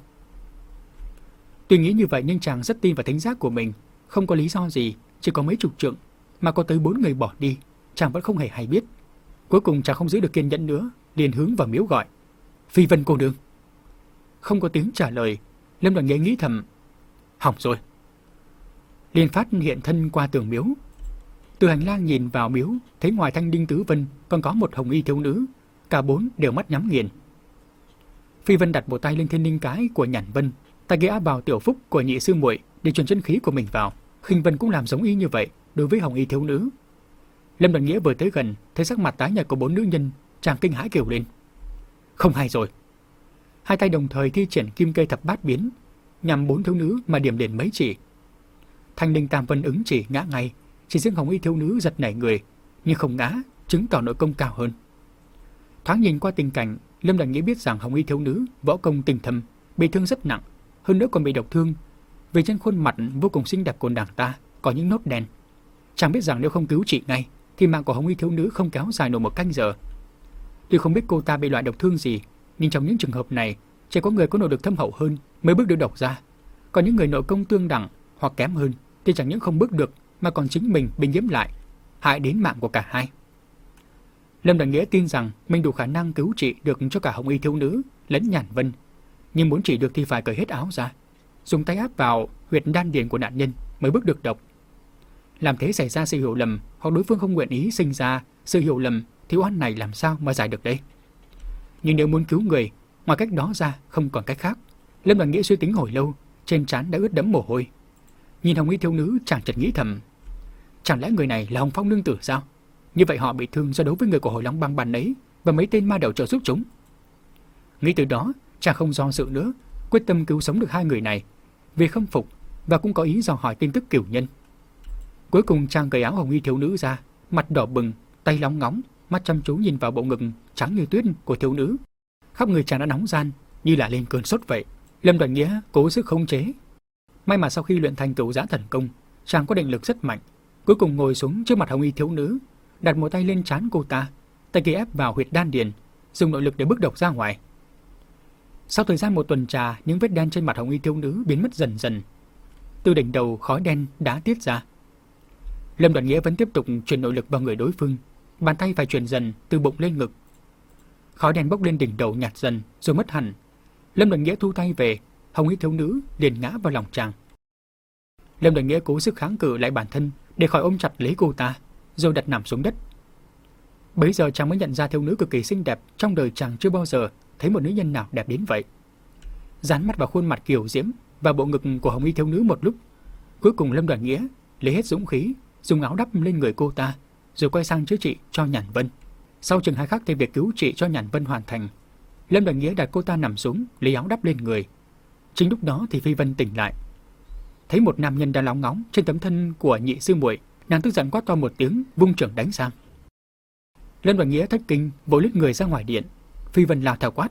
Tuy nghĩ như vậy nhưng chàng rất tin vào thính giác của mình, không có lý do gì, chỉ có mấy chục trượng mà có tới bốn người bỏ đi, chàng vẫn không hề hay biết. Cuối cùng chàng không giữ được kiên nhẫn nữa, liền hướng vào miếu gọi, Phi Vân cô nương. Không có tiếng trả lời. Lâm Đoàn Nghĩa nghĩ thầm, hỏng rồi. Liền phát hiện thân qua tường miếu. Từ hành lang nhìn vào miếu, thấy ngoài Thanh Linh Tứ Vân còn có một hồng y thiếu nữ, cả bốn đều mắt nhắm nghiền. Phi Vân đặt một tay lên thiên linh cái của Nhàn Vân, tay kia áp vào tiểu phúc của nhị sư muội để truyền chân khí của mình vào. Khinh Vân cũng làm giống y như vậy đối với hồng y thiếu nữ. Lâm Đoàn Nghĩa vừa tới gần, thấy sắc mặt tái nhợt của bốn nữ nhân, chàng kinh hãi kêu lên, không hay rồi. Hai tay đồng thời thi triển kim kê thập bát biến, nhằm bốn thiếu nữ mà điểm liền mấy chỉ. Thanh Linh Tam Vân ứng chỉ ngã ngay, chỉ riêng hồng y thiếu nữ giật nảy người, nhưng không ngã, chứng tỏ nội công cao hơn. Thoáng nhìn qua tình cảnh, Lâm Đoàn Nghĩa biết rằng Hồng Y thiếu nữ võ công tinh thâm, bị thương rất nặng, hơn nữa còn bị độc thương. Vì trên khuôn mặt vô cùng xinh đẹp của nàng ta có những nốt đen. Chàng biết rằng nếu không cứu trị ngay thì mạng của Hồng Y thiếu nữ không kéo dài nổi một canh giờ. Tuy không biết cô ta bị loại độc thương gì, nhưng trong những trường hợp này chỉ có người có nội lực thâm hậu hơn mới bước được độc ra. Còn những người nội công tương đẳng hoặc kém hơn thì chẳng những không bước được mà còn chính mình bị nhiễm lại, hại đến mạng của cả hai. Lâm Đoàn Nghĩa tin rằng mình đủ khả năng cứu trị được cho cả Hồng Y thiếu nữ lẫn Nhàn Vân, nhưng muốn trị được thì phải cởi hết áo ra, dùng tay áp vào huyệt đan điền của nạn nhân mới bước được độc. Làm thế xảy ra sự hiểu lầm hoặc đối phương không nguyện ý sinh ra sự hiểu lầm thì oan này làm sao mà giải được đây? Nhưng nếu muốn cứu người, ngoài cách đó ra không còn cách khác. Lâm Đoàn Nghĩa suy tính hồi lâu, trên trán đã ướt đẫm mồ hôi. Nhìn Hồng Y thiếu nữ, chàng chợt nghĩ thầm, chẳng lẽ người này là Hồng Phong nương tử sao? Như vậy họ bị thương do đấu với người của Hồi Long Bang ban ấy và mấy tên ma đầu trợ giúp chúng. Nghĩ từ đó, chàng không do dự nữa, quyết tâm cứu sống được hai người này, vì khâm phục và cũng có ý dò hỏi tin tức cửu nhân. Cuối cùng chàng cởi áo Hồng Y thiếu nữ ra, mặt đỏ bừng, tay lóng ngóng, mắt chăm chú nhìn vào bộ ngực trắng như tuyết của thiếu nữ. Khắp người chàng đã nóng ran, như là lên cơn sốt vậy. Lâm Đoàn Nghĩa cố sức khống chế. May mà sau khi luyện thành cửu giã thần công, chàng có định lực rất mạnh. Cuối cùng ngồi xuống trước mặt Hồng Y thiếu nữ, đặt một tay lên trán cô ta, tay kia ép vào huyệt đan điền, dùng nội lực để bức độc ra ngoài. Sau thời gian một tuần trà, những vết đen trên mặt Hồng Y thiếu nữ biến mất dần dần. Từ đỉnh đầu khói đen đã tiết ra. Lâm Đoàn Nghĩa vẫn tiếp tục truyền nội lực vào người đối phương, bàn tay phải truyền dần từ bụng lên ngực. Khói đen bốc lên đỉnh đầu nhạt dần rồi mất hẳn. Lâm Đoàn Nghĩa thu tay về, Hồng Y thiếu nữ liền ngã vào lòng chàng. Lâm Đoàn Nghĩa cố sức kháng cự lại bản thân để khỏi ôm chặt lấy cô ta, rồi đặt nằm xuống đất. Bấy giờ chàng mới nhận ra thiếu nữ cực kỳ xinh đẹp, trong đời chàng chưa bao giờ thấy một nữ nhân nào đẹp đến vậy. Dán mắt vào khuôn mặt kiều diễm và bộ ngực của Hồng Y thiếu nữ một lúc, cuối cùng Lâm Đoàn Nghĩa lấy hết dũng khí, dùng áo đắp lên người cô ta, rồi quay sang chữa trị cho Nhàn Vân. Sau chừng hai khắc thì việc cứu trị cho Nhàn Vân hoàn thành. Lâm Đoàn Nghĩa đặt cô ta nằm xuống, lấy áo đắp lên người. Chính lúc đó thì Phi Vân tỉnh lại, thấy một nam nhân đang lóng ngóng trên tấm thân của nhị sư muội, nàng tức giận quát to một tiếng, vung chưởng đánh sang. Lâm Đoàn Nghĩa thất kinh, vội lướt người ra ngoài điện. Phi Vân lao theo quát: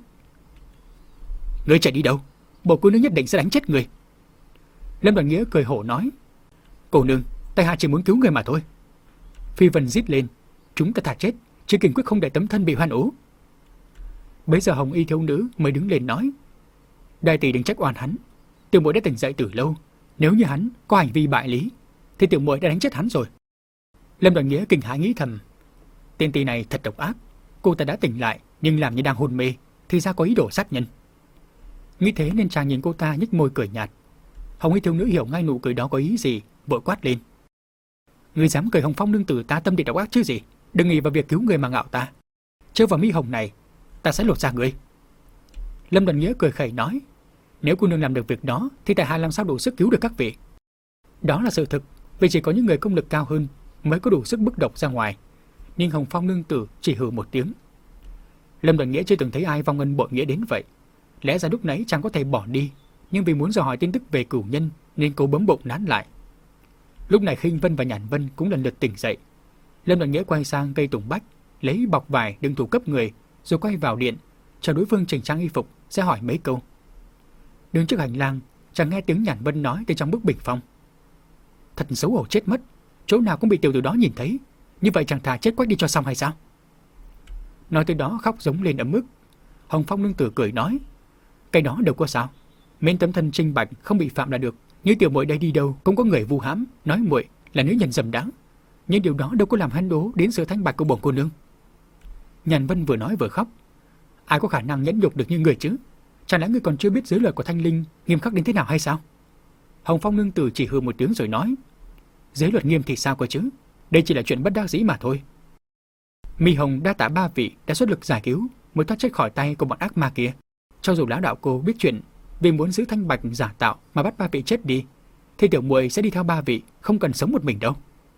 "Ngươi chạy đi đâu? Bộ cô nương nhất định sẽ đánh chết người." Lâm Đoàn Nghĩa cười hổ nói: "Cô nương, tại hạ chỉ muốn cứu người mà thôi." Phi Vân rít lên: "Chúng ta thà chết, chứ kiên quyết không để tấm thân bị hoan ố." Bấy giờ Hồng Y thiếu nữ mới đứng lên nói: "Đại tỷ đừng trách oan hắn, tiểu muội đã tỉnh dậy từ lâu. Nếu như hắn có hành vi bại lý, thì tiểu muội đã đánh chết hắn rồi." Lâm Đoàn Nghĩa kinh hãi nghĩ thầm: tên tỷ này thật độc ác. Cô ta đã tỉnh lại nhưng làm như đang hôn mê, thì ra có ý đồ sát nhân. Nghĩ thế nên chàng nhìn cô ta nhếch môi cười nhạt. Hồng Y thiếu nữ hiểu ngay nụ cười đó có ý gì, vội quát lên: "Ngươi dám cười Hồng Phong nương tử ta tâm địa độc ác chứ gì? Đừng nghĩ vào việc cứu người mà ngạo ta. Chớ vào mi hồng này, ta sẽ lột ra ngươi." Lâm Đoàn Nghĩa cười khẩy nói: "Nếu cô nương làm được việc đó thì tại hạ làm sao đủ sức cứu được các vị?" Đó là sự thực, vì chỉ có những người công lực cao hơn mới có đủ sức bức độc ra ngoài. Nhưng Hồng Phong nương tử chỉ hừ một tiếng. Lâm Đoàn Nghĩa chưa từng thấy ai vong ân bội nghĩa đến vậy. Lẽ ra lúc nãy chàng có thể bỏ đi, nhưng vì muốn dò hỏi tin tức về cửu nhân nên cố bấm bụng nán lại. Lúc này Khinh Vân và Nhàn Vân cũng lần lượt tỉnh dậy. Lâm Đoàn Nghĩa quay sang cây tùng bách, lấy bọc vải đựng thủ cấp người, rồi quay vào điện, chờ đối phương chỉnh trang y phục sẽ hỏi mấy câu. Đứng trước hành lang, chàng nghe tiếng Nhàn Vân nói từ trong bức bình phong: "Thật xấu hổ chết mất, chỗ nào cũng bị tiểu tử đó nhìn thấy, như vậy chẳng thà chết quách đi cho xong hay sao?" Nói tới đó khóc giống lên ấm ức. Hồng Phong nương tử cười nói: "Cái đó đâu có sao, miễn tấm thân trinh bạch không bị phạm là được. Như tiểu muội đây đi đâu cũng có người vu hãm, nói muội là nữ nhân dầm đáng, nhưng điều đó đâu có làm hấn đố đến sự thanh bạch của bổn cô nương." Nhàn Vân vừa nói vừa khóc: "Ai có khả năng nhẫn nhục được như người chứ? Chẳng lẽ ngươi còn chưa biết giới luật của Thanh Linh nghiêm khắc đến thế nào hay sao?" Hồng Phong nương tử chỉ hừ một tiếng rồi nói: "Giới luật nghiêm thì sao cơ chứ? Đây chỉ là chuyện bất đắc dĩ mà thôi." Mi Hồng đa tạ ba vị đã xuất lực giải cứu, mới thoát chết khỏi tay của bọn ác ma kia. Cho dù lão đạo cô biết chuyện vì muốn giữ thanh bạch giả tạo mà bắt ba vị chết đi, thì tiểu muội sẽ đi theo ba vị, không cần sống một mình đâu.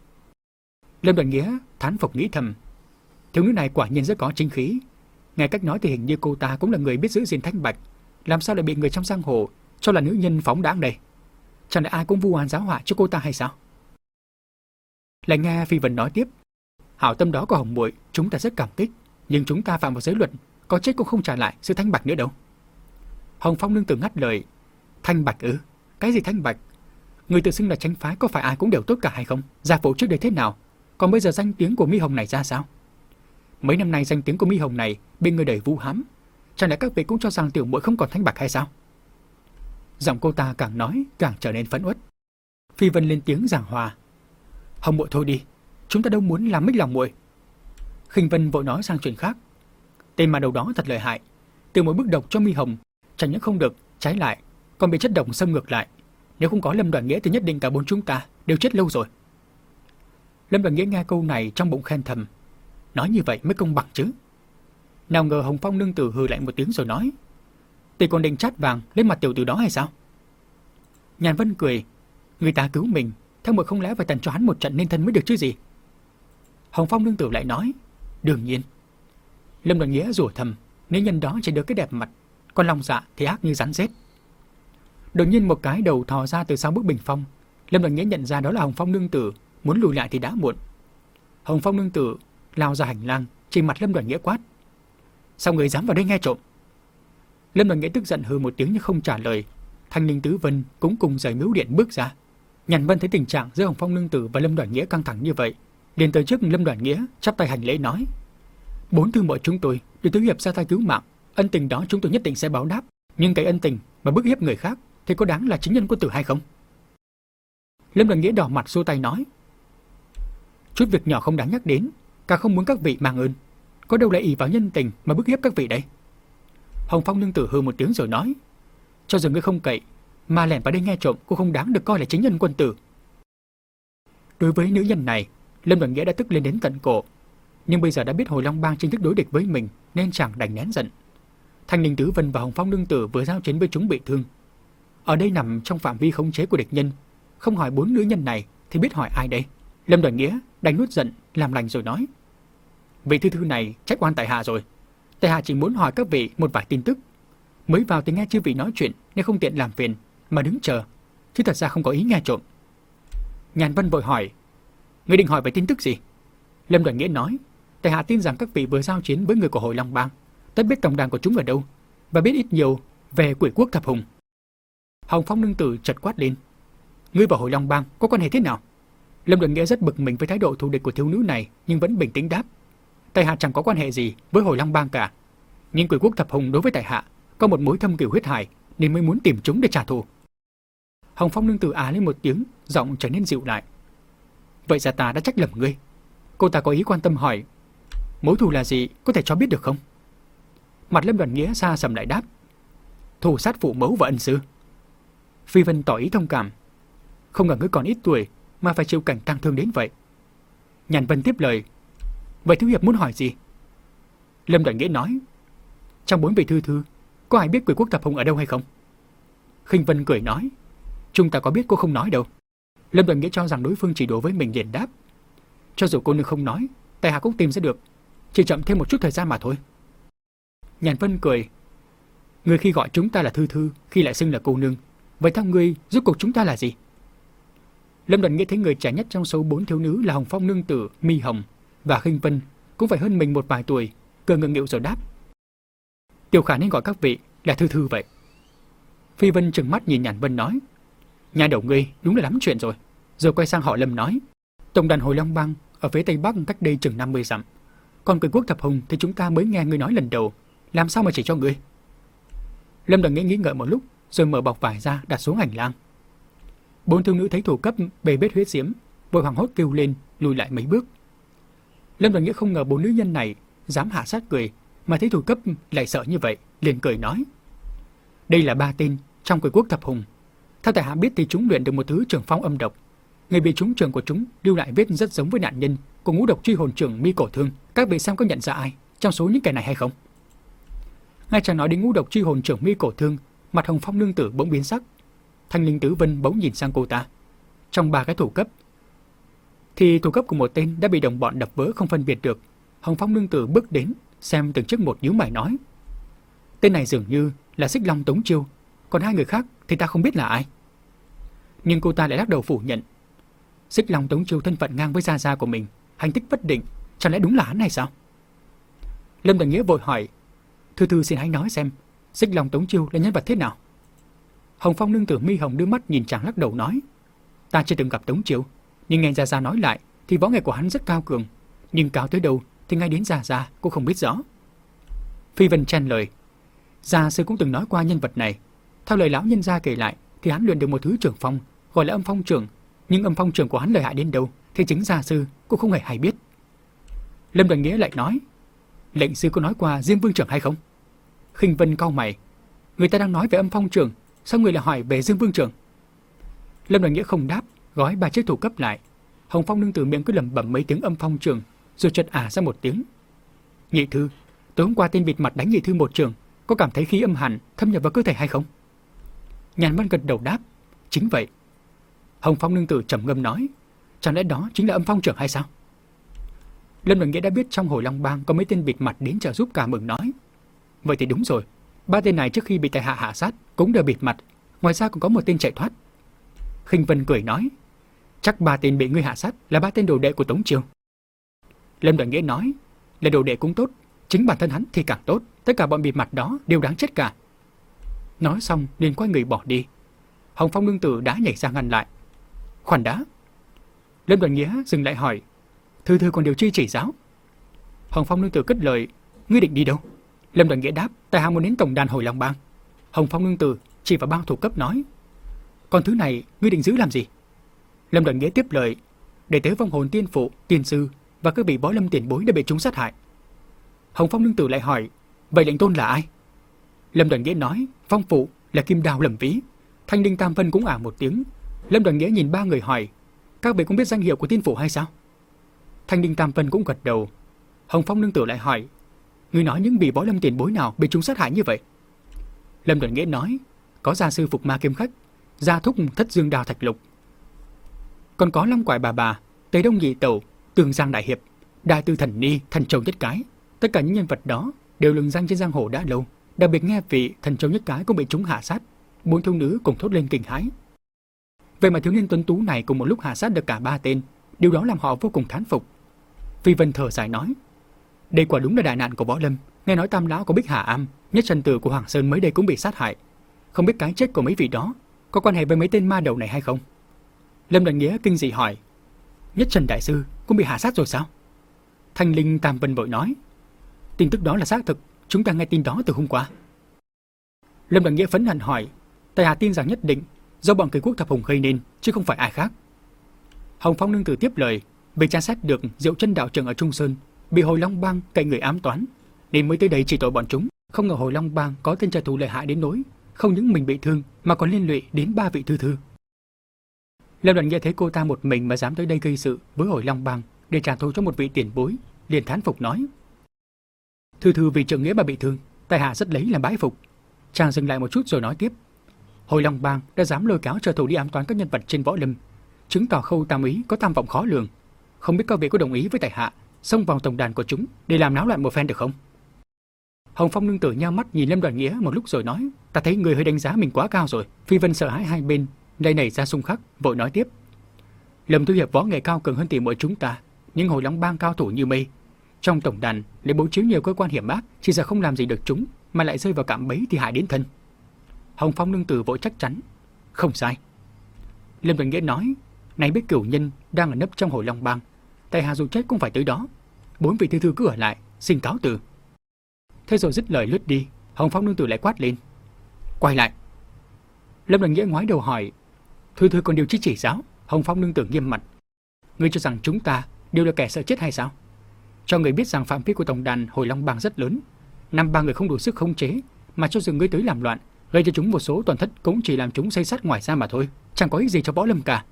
Lâm Đoàn Nghĩa thán phục nghĩ thầm: thiếu nữ này quả nhiên rất có chính khí. Nghe cách nói thì hình như cô ta cũng là người biết giữ gìn thanh bạch, làm sao lại bị người trong giang hồ cho là nữ nhân phóng đãng đây? Chẳng lẽ ai cũng vu oan giáo họa cho cô ta hay sao? Lại nghe Phi Vân nói tiếp: Hảo tâm đó của Hồng muội chúng ta rất cảm kích, nhưng chúng ta phạm vào giới luật, có chết cũng không trả lại sự thanh bạch nữa đâu. Hồng Phong nương tử ngắt lời. Thanh bạch ư? Cái gì thanh bạch? Người tự xưng là chánh phái có phải ai cũng đều tốt cả hay không? Gia phụ trước đây thế nào? Còn bây giờ danh tiếng của Mi Hồng này ra sao? Mấy năm nay danh tiếng của Mi Hồng này bị người đẩy vu hãm, chẳng lẽ các vị cũng cho rằng tiểu muội không còn thanh bạch hay sao? Giọng cô ta càng nói càng trở nên phẫn uất. Phi Vân lên tiếng giảng hòa. Hồng muội thôi đi, chúng ta đâu muốn làm mích lòng muội. Khinh Vân vội nói sang chuyện khác. Tên mà đầu đó thật lợi hại, tiểu muội bức độc cho Mi Hồng, chẳng những không được, trái lại còn bị chất độc xâm ngược lại. Nếu không có Lâm Đoàn Nghĩa thì nhất định cả bốn chúng ta đều chết lâu rồi. Lâm Đoàn Nghĩa nghe câu này trong bụng khen thầm. Nói như vậy mới công bằng chứ. Nào ngờ Hồng Phong nương tử hừ lạnh một tiếng rồi nói. Tỷ còn định chát vàng lên mặt tiểu tử đó hay sao? Nhàn Vân cười. Người ta cứu mình, theo muội không lẽ phải tần cho hắn một trận nên thân mới được chứ gì? Hồng Phong nương tử lại nói. Đương nhiên. Lâm Đoàn Nghĩa rủa thầm. Nếu nhân đó chỉ được cái đẹp mặt, còn lòng dạ thì ác như rắn rết. Đột nhiên một cái đầu thò ra từ sau bức bình phong. Lâm Đoàn Nghĩa nhận ra đó là Hồng Phong nương tử, muốn lùi lại thì đã muộn. Hồng Phong nương tử lao ra hành lang, chỉ mặt Lâm Đoàn Nghĩa quát. Sao người dám vào đây nghe trộm? Lâm Đoàn Nghĩa tức giận hừ một tiếng nhưng không trả lời. Thanh Ninh Tứ Vân cũng cùng rời miếu điện bước ra. Nhàn Vân thấy tình trạng giữa Hồng Phong nương tử và Lâm Đoàn Nghĩa căng thẳng như vậy, liền tới trước Lâm Đoàn Nghĩa chắp tay hành lễ nói. Bốn thư muội chúng tôi được tứ hiệp ra tay cứu mạng, ân tình đó chúng tôi nhất định sẽ báo đáp. Nhưng cái ân tình mà bức hiếp người khác thì có đáng là chính nhân quân tử hay không? Lâm Đoàn Nghĩa đỏ mặt xua tay nói. Chút việc nhỏ không đáng nhắc đến, càng không muốn các vị mang ơn. Có đâu lại ỷ vào nhân tình mà bức hiếp các vị đây? Hồng Phong nương tử hừ một tiếng rồi nói. Cho dù ngươi không cậy, mà lẻn vào đây nghe trộm cũng không đáng được coi là chính nhân quân tử. Đối với nữ nhân này, Lâm Đoàn Nghĩa đã tức lên đến tận cổ. Nhưng bây giờ đã biết Hồi Long Bang chính thức đối địch với mình nên chẳng đành nén giận. Thanh Ninh Tứ Vân và Hồng Phong nương tử vừa giao chiến với chúng bị thương. Ở đây nằm trong phạm vi khống chế của địch nhân, không hỏi bốn nữ nhân này thì biết hỏi ai đây? Lâm Đoàn Nghĩa đành nuốt giận làm lành rồi nói. Vị thư thư này trách oan tại hạ rồi. Tại hạ chỉ muốn hỏi các vị một vài tin tức. Mới vào thì nghe chư vị nói chuyện nên không tiện làm phiền mà đứng chờ, chứ thật ra không có ý nghe trộm. Nhàn Vân vội hỏi. Ngươi định hỏi về tin tức gì? Lâm Đoàn Nghĩa nói. Tại hạ tin rằng các vị vừa giao chiến với người của Hồi Long Bang, tất biết tổng đàn của chúng ở đâu và biết ít nhiều về Quỷ Quốc Thập Hùng. Hồng Phong nương tử chợt quát lên. Ngươi và Hồi Long Bang có quan hệ thế nào? Lâm Đoàn Nghĩa rất bực mình với thái độ thù địch của thiếu nữ này, nhưng vẫn bình tĩnh đáp. Tại hạ chẳng có quan hệ gì với Hồi Long Bang cả. Nhưng Quỷ Quốc Thập Hùng đối với tại hạ có một mối thâm cừu huyết hải nên mới muốn tìm chúng để trả thù. Hồng Phong nương tử á lên một tiếng, giọng trở nên dịu lại. Vậy ra ta đã trách lầm ngươi. Cô ta có ý quan tâm hỏi. Mối thù là gì, có thể cho biết được không? Mặt Lâm Đoàn Nghĩa xa sầm lại đáp. Thù sát phụ mẫu và ân sư. Phi Vân tỏ ý thông cảm. Không ngờ ngươi còn ít tuổi mà phải chịu cảnh tang thương đến vậy. Nhàn Vân tiếp lời. Vậy thiếu hiệp muốn hỏi gì? Lâm Đoàn Nghĩa nói. Trong bốn vị thư thư, có ai biết Quỷ Quốc Thập Hùng ở đâu hay không? Khinh Vân cười nói. Chúng ta có biết cô không nói đâu. Lâm Đoàn Nghĩa cho rằng đối phương chỉ đùa với mình liền đáp. Cho dù cô nương không nói, tại hạ cũng tìm ra được. Chỉ chậm thêm một chút thời gian mà thôi. Nhàn Vân cười. Người khi gọi chúng ta là thư thư, khi lại xưng là cô nương. Vậy theo ngươi, rốt cuộc chúng ta là gì? Lâm Đoàn Nghĩa thấy người trẻ nhất trong số bốn thiếu nữ là Hồng Phong nương tử, Mi Hồng và Khinh Vân cũng phải hơn mình một vài tuổi, cười ngượng nghịu rồi đáp. Tiểu Khả nên gọi các vị là thư thư vậy. Phi Vân trừng mắt nhìn Nhàn Vân nói. Nhà đầu ngươi đúng là lắm chuyện rồi. Rồi quay sang họ Lâm nói. Tổng đàn Hồi Long Bang ở phía tây bắc cách đây chừng năm mươi dặm. Còn Quỷ Quốc Thập Hùng thì chúng ta mới nghe ngươi nói lần đầu. Làm sao mà chỉ cho ngươi? Lâm Đoàn Nghĩa nghĩ ngợi một lúc rồi mở bọc vải ra đặt xuống hành lang. Bốn thiếu nữ thấy thủ cấp bề bết huyết diễm, vội hoảng hốt kêu lên lùi lại mấy bước. Lâm Đoàn Nghĩa không ngờ bốn nữ nhân này dám hạ sát người, mà thấy thủ cấp lại sợ như vậy, liền cười nói. Đây là ba tên trong Quỷ Quốc Thập Hùng. Theo tại hạ biết thì chúng luyện được một thứ trường phong âm độc. Người bị trúng trường của chúng lưu lại vết rất giống với nạn nhân của ngũ độc truy hồn trưởng Mi Cổ Thương. Các vị xem có nhận ra ai trong số những kẻ này hay không? Ngay chàng nói đến ngũ độc truy hồn trưởng Mi Cổ Thương, mặt Hồng Phong nương tử bỗng biến sắc. Thanh Linh Tứ Vân bỗng nhìn sang cô ta. Trong ba cái thủ cấp thì thủ cấp của một tên đã bị đồng bọn đập vỡ không phân biệt được. Hồng Phong nương tử bước đến xem từng chiếc một, nhíu mày nói. Tên này dường như là Xích Long Tống Chiêu, còn hai người khác thì ta không biết là ai. Nhưng cô ta lại lắc đầu phủ nhận. Xích Long Tống Chiêu thân phận ngang với gia gia của mình, hành tích bất định, Chẳng lẽ đúng là hắn hay sao? Lâm Đại Nghĩa vội hỏi, Thư Thư xin hãy nói xem, Xích Long Tống Chiêu là nhân vật thế nào? Hồng Phong nương tử mi hồng đưa mắt nhìn chàng lắc đầu nói, ta chưa từng gặp Tống Chiêu, nhưng nghe Gia Gia nói lại thì võ nghệ của hắn rất cao cường, nhưng cao tới đâu thì ngay đến Gia Gia cũng không biết rõ. Phi Vân chen lời, Gia sư cũng từng nói qua nhân vật này. Theo lời lão nhân gia kể lại thì hắn luyện được một thứ trưởng phong gọi là âm phong trưởng, nhưng âm phong trưởng của hắn lợi hại đến đâu thì chính Gia sư cũng không hề hay biết. Lâm Đoàn Nghĩa lại nói, lệnh sư có nói qua Diêm Vương trưởng hay không? Khinh Vân cau mày, người ta đang nói về âm phong trưởng, sao người lại hỏi về Diêm Vương trưởng? Lâm Đoàn Nghĩa không đáp, gói ba chiếc thủ cấp lại. Hồng Phong nương tử miệng cứ lẩm bẩm mấy tiếng âm phong trưởng, rồi chợt ả ra một tiếng. Nhị thư, tối hôm qua tên bịt mặt đánh nhị thư một trường, có cảm thấy khí âm hàn thâm nhập vào cơ thể hay không? Nhàn Văn gật đầu đáp, chính vậy. Hồng Phong nương tử trầm ngâm nói, chẳng lẽ đó chính là âm phong trưởng hay sao? Lâm Đoàn Nghĩa đã biết trong Hồi Long Bang có mấy tên bịt mặt đến trợ giúp cả mừng nói, vậy thì đúng rồi, ba tên này trước khi bị tại hạ hạ sát cũng đều bịt mặt, ngoài ra còn có một tên chạy thoát. Khinh Vân cười nói, chắc ba tên bị ngươi hạ sát là ba tên đồ đệ của Tống Chiêu. Lâm Đoàn Nghĩa nói, là đồ đệ cũng tốt, chính bản thân hắn thì càng tốt, tất cả bọn bịt mặt đó đều đáng chết cả. Nói xong liền quay người bỏ đi. Hồng Phong nương tử đã nhảy ra ngăn lại. Khoan đã. Lâm Đoàn Nghĩa dừng lại hỏi, Thư Thư còn điều chi chỉ giáo? Hồng Phong nương tử cất lời, ngươi định đi đâu? Lâm Đoàn Nghĩa đáp, tại hạ muốn đến tổng đàn Hồi Long Bang. Hồng Phong nương tử chỉ vào bao thủ cấp nói, còn thứ này ngươi định giữ làm gì? Lâm Đoàn Nghĩa tiếp lời, để tế vong hồn tiên phụ, tiên sư và các vị võ lâm tiền bối đã bị chúng sát hại. Hồng Phong nương tử lại hỏi, vậy lệnh tôn là ai? Lâm Đoàn Nghĩa nói, vong phụ là Kim Đao Lâm Vĩ. Thanh Linh Tam Vân cũng ả một tiếng. Lâm Đoàn Nghĩa nhìn ba người hỏi, các vị cũng biết danh hiệu của tiên phụ hay sao? Thanh Linh Tam Vân cũng gật đầu. Hồng Phong nương tử lại hỏi, ngươi nói những vị võ lâm tiền bối nào bị chúng sát hại như vậy? Lâm Đoàn Nghĩa nói, có gia sư Phục Ma Kiếm Khách, gia thúc Thất Dương Đao Thạch Lục, còn có Long Quải Bà Bà, Tây Đông Nhị Tẩu, Tường Giang Đại Hiệp, Đại Tư Thần Ni, Thần Châu Nhất Cái. Tất cả những nhân vật đó đều lừng danh trên giang hồ đã lâu. Đặc biệt nghe vị Thần Châu Nhất Cái cũng bị chúng hạ sát, bốn thiếu nữ cùng thốt lên kinh hãi. Vậy mà thiếu niên tuấn tú này cùng một lúc hạ sát được cả ba tên, điều đó làm họ vô cùng thán phục. Phi Vân thở dài nói, đây quả đúng là đại nạn của võ lâm. Nghe nói Tam lão của Bích Hà Am, Nhất Trần Tử của Hoàng Sơn mới đây cũng bị sát hại. Không biết cái chết của mấy vị đó có quan hệ với mấy tên ma đầu này hay không? Lâm Đoàn Nghĩa kinh dị hỏi, Nhất Trần đại sư cũng bị hạ sát rồi sao? Thanh Linh Tam Vân vội nói, tin tức đó là xác thực, chúng ta nghe tin đó từ hôm qua. Lâm Đoàn Nghĩa phẫn hận hỏi, tại hạ tin rằng nhất định do bọn Kỳ Quốc Thập Hùng gây nên, chứ không phải ai khác. Hồng Phong nương tử tiếp lời, vì tra xét được Diệu Chân đạo trưởng ở Trung Sơn bị Hồi Long Bang cậy người ám toán, nên mới tới đây chỉ tội bọn chúng. Không ngờ Hồi Long Bang có tên trả thù lợi hại đến nỗi không những mình bị thương mà còn liên lụy đến ba vị thư thư. Lâm Đoàn Nghĩa thấy cô ta một mình mà dám tới đây gây sự với Hồi Long Bang để trả thù cho một vị tiền bối, liền thán phục nói, thư thư vì trượng nghĩa mà bị thương, tại hạ rất lấy làm bái phục. Chàng dừng lại một chút rồi nói tiếp, Hồi Long Bang đã dám lôi kéo trợ thủ đi ám toán các nhân vật trên võ lâm, chứng tỏ Khâu Tam Ý có tham vọng khó lường. Không biết các vị có đồng ý với tại hạ xông vào tổng đàn của chúng để làm náo loạn một phen được không? Hồng Phong nương tử nhao mắt nhìn Lâm Đoàn Nghĩa một lúc rồi nói, ta thấy người hơi đánh giá mình quá cao rồi. Phi Vân sợ hãi hai bên lại nảy ra xung khắc, vội nói tiếp, Lâm Thu Hiệp võ nghệ cao cường hơn tỷ muội chúng ta, nhưng Hồi Long Bang cao thủ như mây, trong tổng đàn để bố trí nhiều cơ quan hiểm ác, chỉ sợ không làm gì được chúng mà lại rơi vào cạm bẫy thì hại đến thân. Hồng Phong nương tử vội chắc chắn, không sai. Lâm Đoàn Nghĩa nói, nay biết cửu nhân đang ở nấp trong Hồi Long Bang, tại hạ dù chết cũng phải tới đó. Bốn vị thư thư cứ ở lại, xin cáo từ. Thế rồi dứt lời lướt đi. Hồng Phong nương tử lại quát lên, quay lại. Lâm Đoàn Nghĩa ngoái đầu hỏi, thư thư còn điều chi chỉ giáo? Hồng Phong nương tử nghiêm mặt, ngươi cho rằng chúng ta đều là kẻ sợ chết hay sao? Cho người biết rằng phạm vi của tổng đàn Hồi Long Bang rất lớn, năm ba người không đủ sức khống chế, mà cho dù ngươi tới làm loạn, gây cho chúng một số tổn thất cũng chỉ làm chúng xây sát ngoài ra mà thôi, chẳng có ích gì cho võ lâm cả.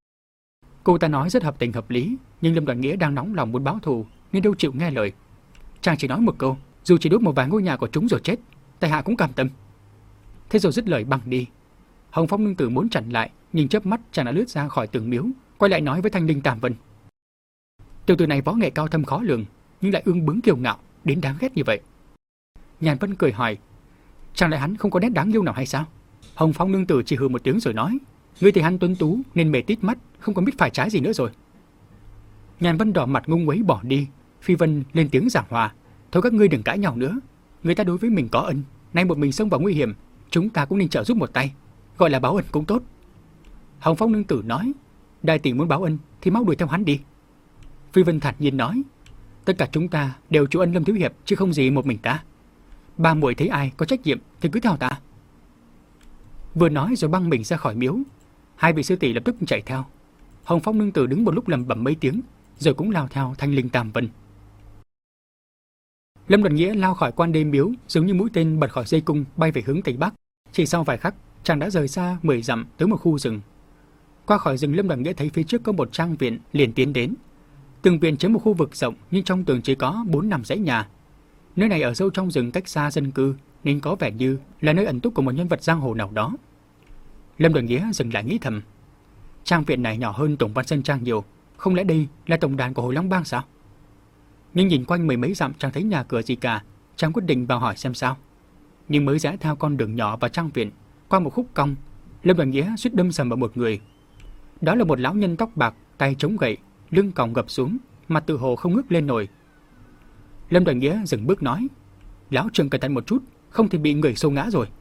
Cô ta nói rất hợp tình hợp lý, nhưng Lâm Đoàn Nghĩa đang nóng lòng muốn báo thù nên đâu chịu nghe lời. Chàng chỉ nói một câu, dù chỉ đốt một vài ngôi nhà của chúng rồi chết, tại hạ cũng cam tâm. Thế rồi dứt lời băng đi. Hồng Phong nương tử muốn chặn lại, nhưng chớp mắt chàng đã lướt ra khỏi tường miếu, quay lại nói với Thanh Linh Tam Vân, tiểu tử này võ nghệ cao thâm khó lường, nhưng lại ương bướng kiêu ngạo đến đáng ghét như vậy. Nhàn Vân cười hỏi, chẳng lẽ hắn không có nét đáng yêu nào hay sao? Hồng Phong nương tử chỉ hừ một tiếng rồi nói, ngươi thì hắn tuấn tú nên mề tít mắt, không còn biết phải trái gì nữa rồi. Nhàn Vân đỏ mặt ngung quấy bỏ đi. Phi Vân lên tiếng giảng hòa. Thôi các ngươi đừng cãi nhau nữa. Người ta đối với mình có ân, nay một mình xông vào nguy hiểm, chúng ta cũng nên trợ giúp một tay, gọi là báo ân cũng tốt. Hồng Phong nương tử nói, đại tỷ muốn báo ân thì mau đuổi theo hắn đi. Phi Vân thản nhiên nói, tất cả chúng ta đều chủ ân Lâm thiếu hiệp chứ không gì một mình ta. Ba muội thấy ai có trách nhiệm thì cứ theo ta. Vừa nói rồi băng mình ra khỏi miếu. Hai vị sư tỷ lập tức chạy theo. Hồng Phong nương tử đứng một lúc lẩm bẩm mấy tiếng, rồi cũng lao theo Thanh Linh Tam Vân. Lâm Đoàn Nghĩa lao khỏi quan đê miếu, giống như mũi tên bật khỏi dây cung bay về hướng tây bắc. Chỉ sau vài khắc, chàng đã rời xa mười dặm tới một khu rừng. Qua khỏi rừng, Lâm Đoàn Nghĩa thấy phía trước có một trang viện, liền tiến đến. Tường viện chiếm một khu vực rộng, nhưng trong tường chỉ có bốn năm dãy nhà. Nơi này ở sâu trong rừng cách xa dân cư, nên có vẻ như là nơi ẩn túc của một nhân vật giang hồ nào đó. Lâm Đoàn Nghĩa dừng lại nghĩ thầm, trang viện này nhỏ hơn Tổng Văn Sơn Trang nhiều, không lẽ đây là tổng đàn của Hồi Long Bang sao? Nhưng nhìn quanh mười mấy dặm chẳng thấy nhà cửa gì cả, chàng quyết định vào hỏi xem sao. Nhưng mới rẽ theo con đường nhỏ vào trang viện, qua một khúc cong, Lâm Đoàn Nghĩa suýt đâm sầm vào một người. Đó là một lão nhân tóc bạc, tay chống gậy, lưng còng gập xuống, mặt tự hồ không ngước lên nổi. Lâm Đoàn Nghĩa dừng bước nói, lão Trương cẩn thận một chút, không thì bị người xô ngã rồi.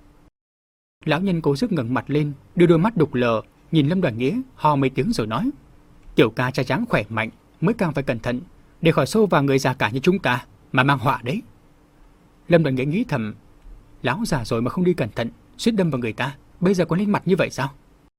Lão nhân cố sức ngẩng mặt lên, đưa đôi mắt đục lờ nhìn Lâm Đoàn Nghĩa, ho mấy tiếng rồi nói, tiểu ca trai tráng khỏe mạnh mới càng phải cẩn thận, để khỏi xô vào người già cả như chúng ta mà mang họa đấy. Lâm Đoàn Nghĩa nghĩ thầm, lão già rồi mà không đi cẩn thận, suýt đâm vào người ta, bây giờ có lên mặt như vậy sao?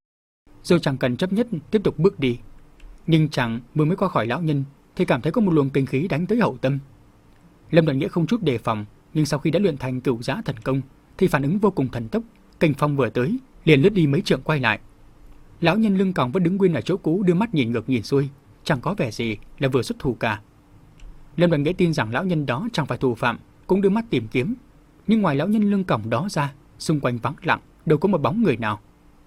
Rồi chẳng cần chấp nhất tiếp tục bước đi. Nhưng chàng vừa mới qua khỏi lão nhân thì cảm thấy có một luồng kinh khí đánh tới hậu tâm. Lâm Đoàn Nghĩa không chút đề phòng, nhưng sau khi đã luyện thành cửu giã thần công thì phản ứng vô cùng thần tốc. Kình phong vừa tới, liền lướt đi mấy trượng quay lại. Lão nhân lưng còng vẫn đứng nguyên ở chỗ cũ, đưa mắt nhìn ngược nhìn xuôi, chẳng có vẻ gì là vừa xuất thủ cả. Lâm Đoàn Nghĩa tin rằng lão nhân đó chẳng phải thủ phạm, cũng đưa mắt tìm kiếm. Nhưng ngoài lão nhân lưng còng đó ra, xung quanh vắng lặng, đâu có một bóng người nào.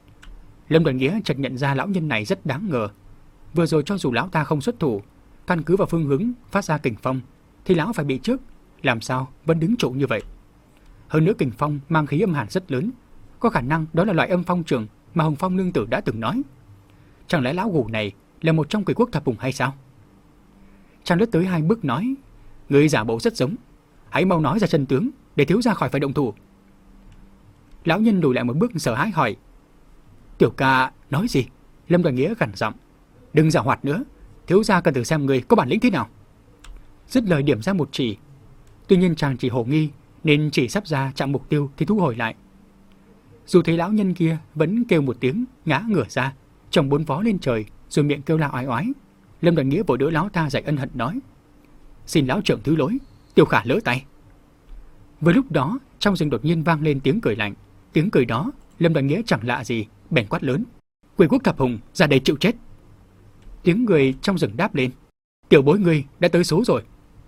Lâm Đoàn Nghĩa chợt nhận ra lão nhân này rất đáng ngờ. Vừa rồi cho dù lão ta không xuất thủ, căn cứ vào phương hướng phát ra kình phong, thì lão phải bị trước, làm sao vẫn đứng trụ như vậy. Hơn nữa kình phong mang khí âm hàn rất lớn, có khả năng đó là loại âm phong trường mà Hồng Phong nương tử đã từng nói. Chẳng lẽ lão gù này là một trong quỷ quốc thập hùng hay sao? Chàng lướt tới hai bước nói, người giả bộ rất giống, hãy mau nói ra chân tướng để thiếu gia khỏi phải động thủ. Lão nhân lùi lại một bước sợ hãi hỏi, tiểu ca nói gì? Lâm Đoàn Nghĩa gằn giọng, đừng giả hoạt nữa, thiếu gia cần thử xem người có bản lĩnh thế nào. Dứt lời điểm ra một chỉ. Tuy nhiên chàng chỉ hồ nghi nên chỉ sắp ra chạm mục tiêu thì thu hồi lại. Dù thấy lão nhân kia vẫn kêu một tiếng, ngã ngửa ra, chồng bốn vó lên trời, rồi miệng kêu la oái oái. Lâm Đoàn Nghĩa vội đỡ lão ta dậy ân hận nói, xin lão trưởng thứ lỗi, tiểu khả lỡ tay. Vừa lúc đó trong rừng đột nhiên vang lên tiếng cười lạnh. Tiếng cười đó Lâm Đoàn Nghĩa chẳng lạ gì, bèn quát lớn, quỷ quốc thập hùng ra đây chịu chết. Tiếng người trong rừng đáp lên, tiểu bối ngươi đã tới số rồi.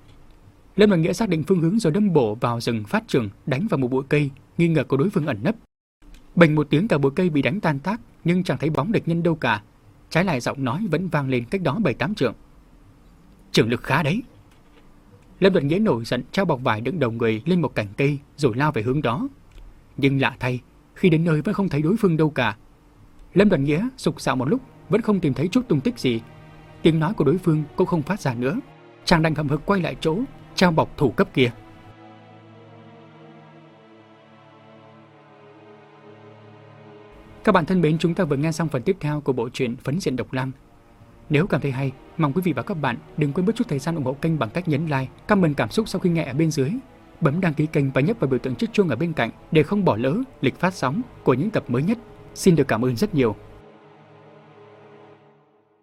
Lâm Đoàn Nghĩa xác định phương hướng rồi đâm bổ vào rừng phát trường, đánh vào một bụi cây, nghi ngờ có đối phương ẩn nấp. Bành một tiếng cả bụi cây bị đánh tan tác, nhưng chẳng thấy bóng địch nhân đâu cả. Trái lại giọng nói vẫn vang lên cách đó bảy tám trượng. Trưởng lực khá đấy. Lâm Đoàn Nghĩa nổi giận trao bọc vải đựng đầu người lên một cành cây rồi lao về hướng đó. Nhưng lạ thay, khi đến nơi vẫn không thấy đối phương đâu cả. Lâm Đoàn Nghĩa sục sạo một lúc vẫn không tìm thấy chút tung tích gì. Tiếng nói của đối phương cũng không phát ra nữa. Chàng đành hậm hực quay lại chỗ trao bọc thủ cấp kia. Các bạn thân mến, chúng ta vừa nghe xong phần tiếp theo của bộ truyện Phấn Diện Độc Lam. Nếu cảm thấy hay, mong quý vị và các bạn đừng quên bớt chút thời gian ủng hộ kênh bằng cách nhấn like, comment cảm xúc sau khi nghe ở bên dưới, bấm đăng ký kênh và nhấp vào biểu tượng chiếc chuông ở bên cạnh để không bỏ lỡ lịch phát sóng của những tập mới nhất. Xin được cảm ơn rất nhiều.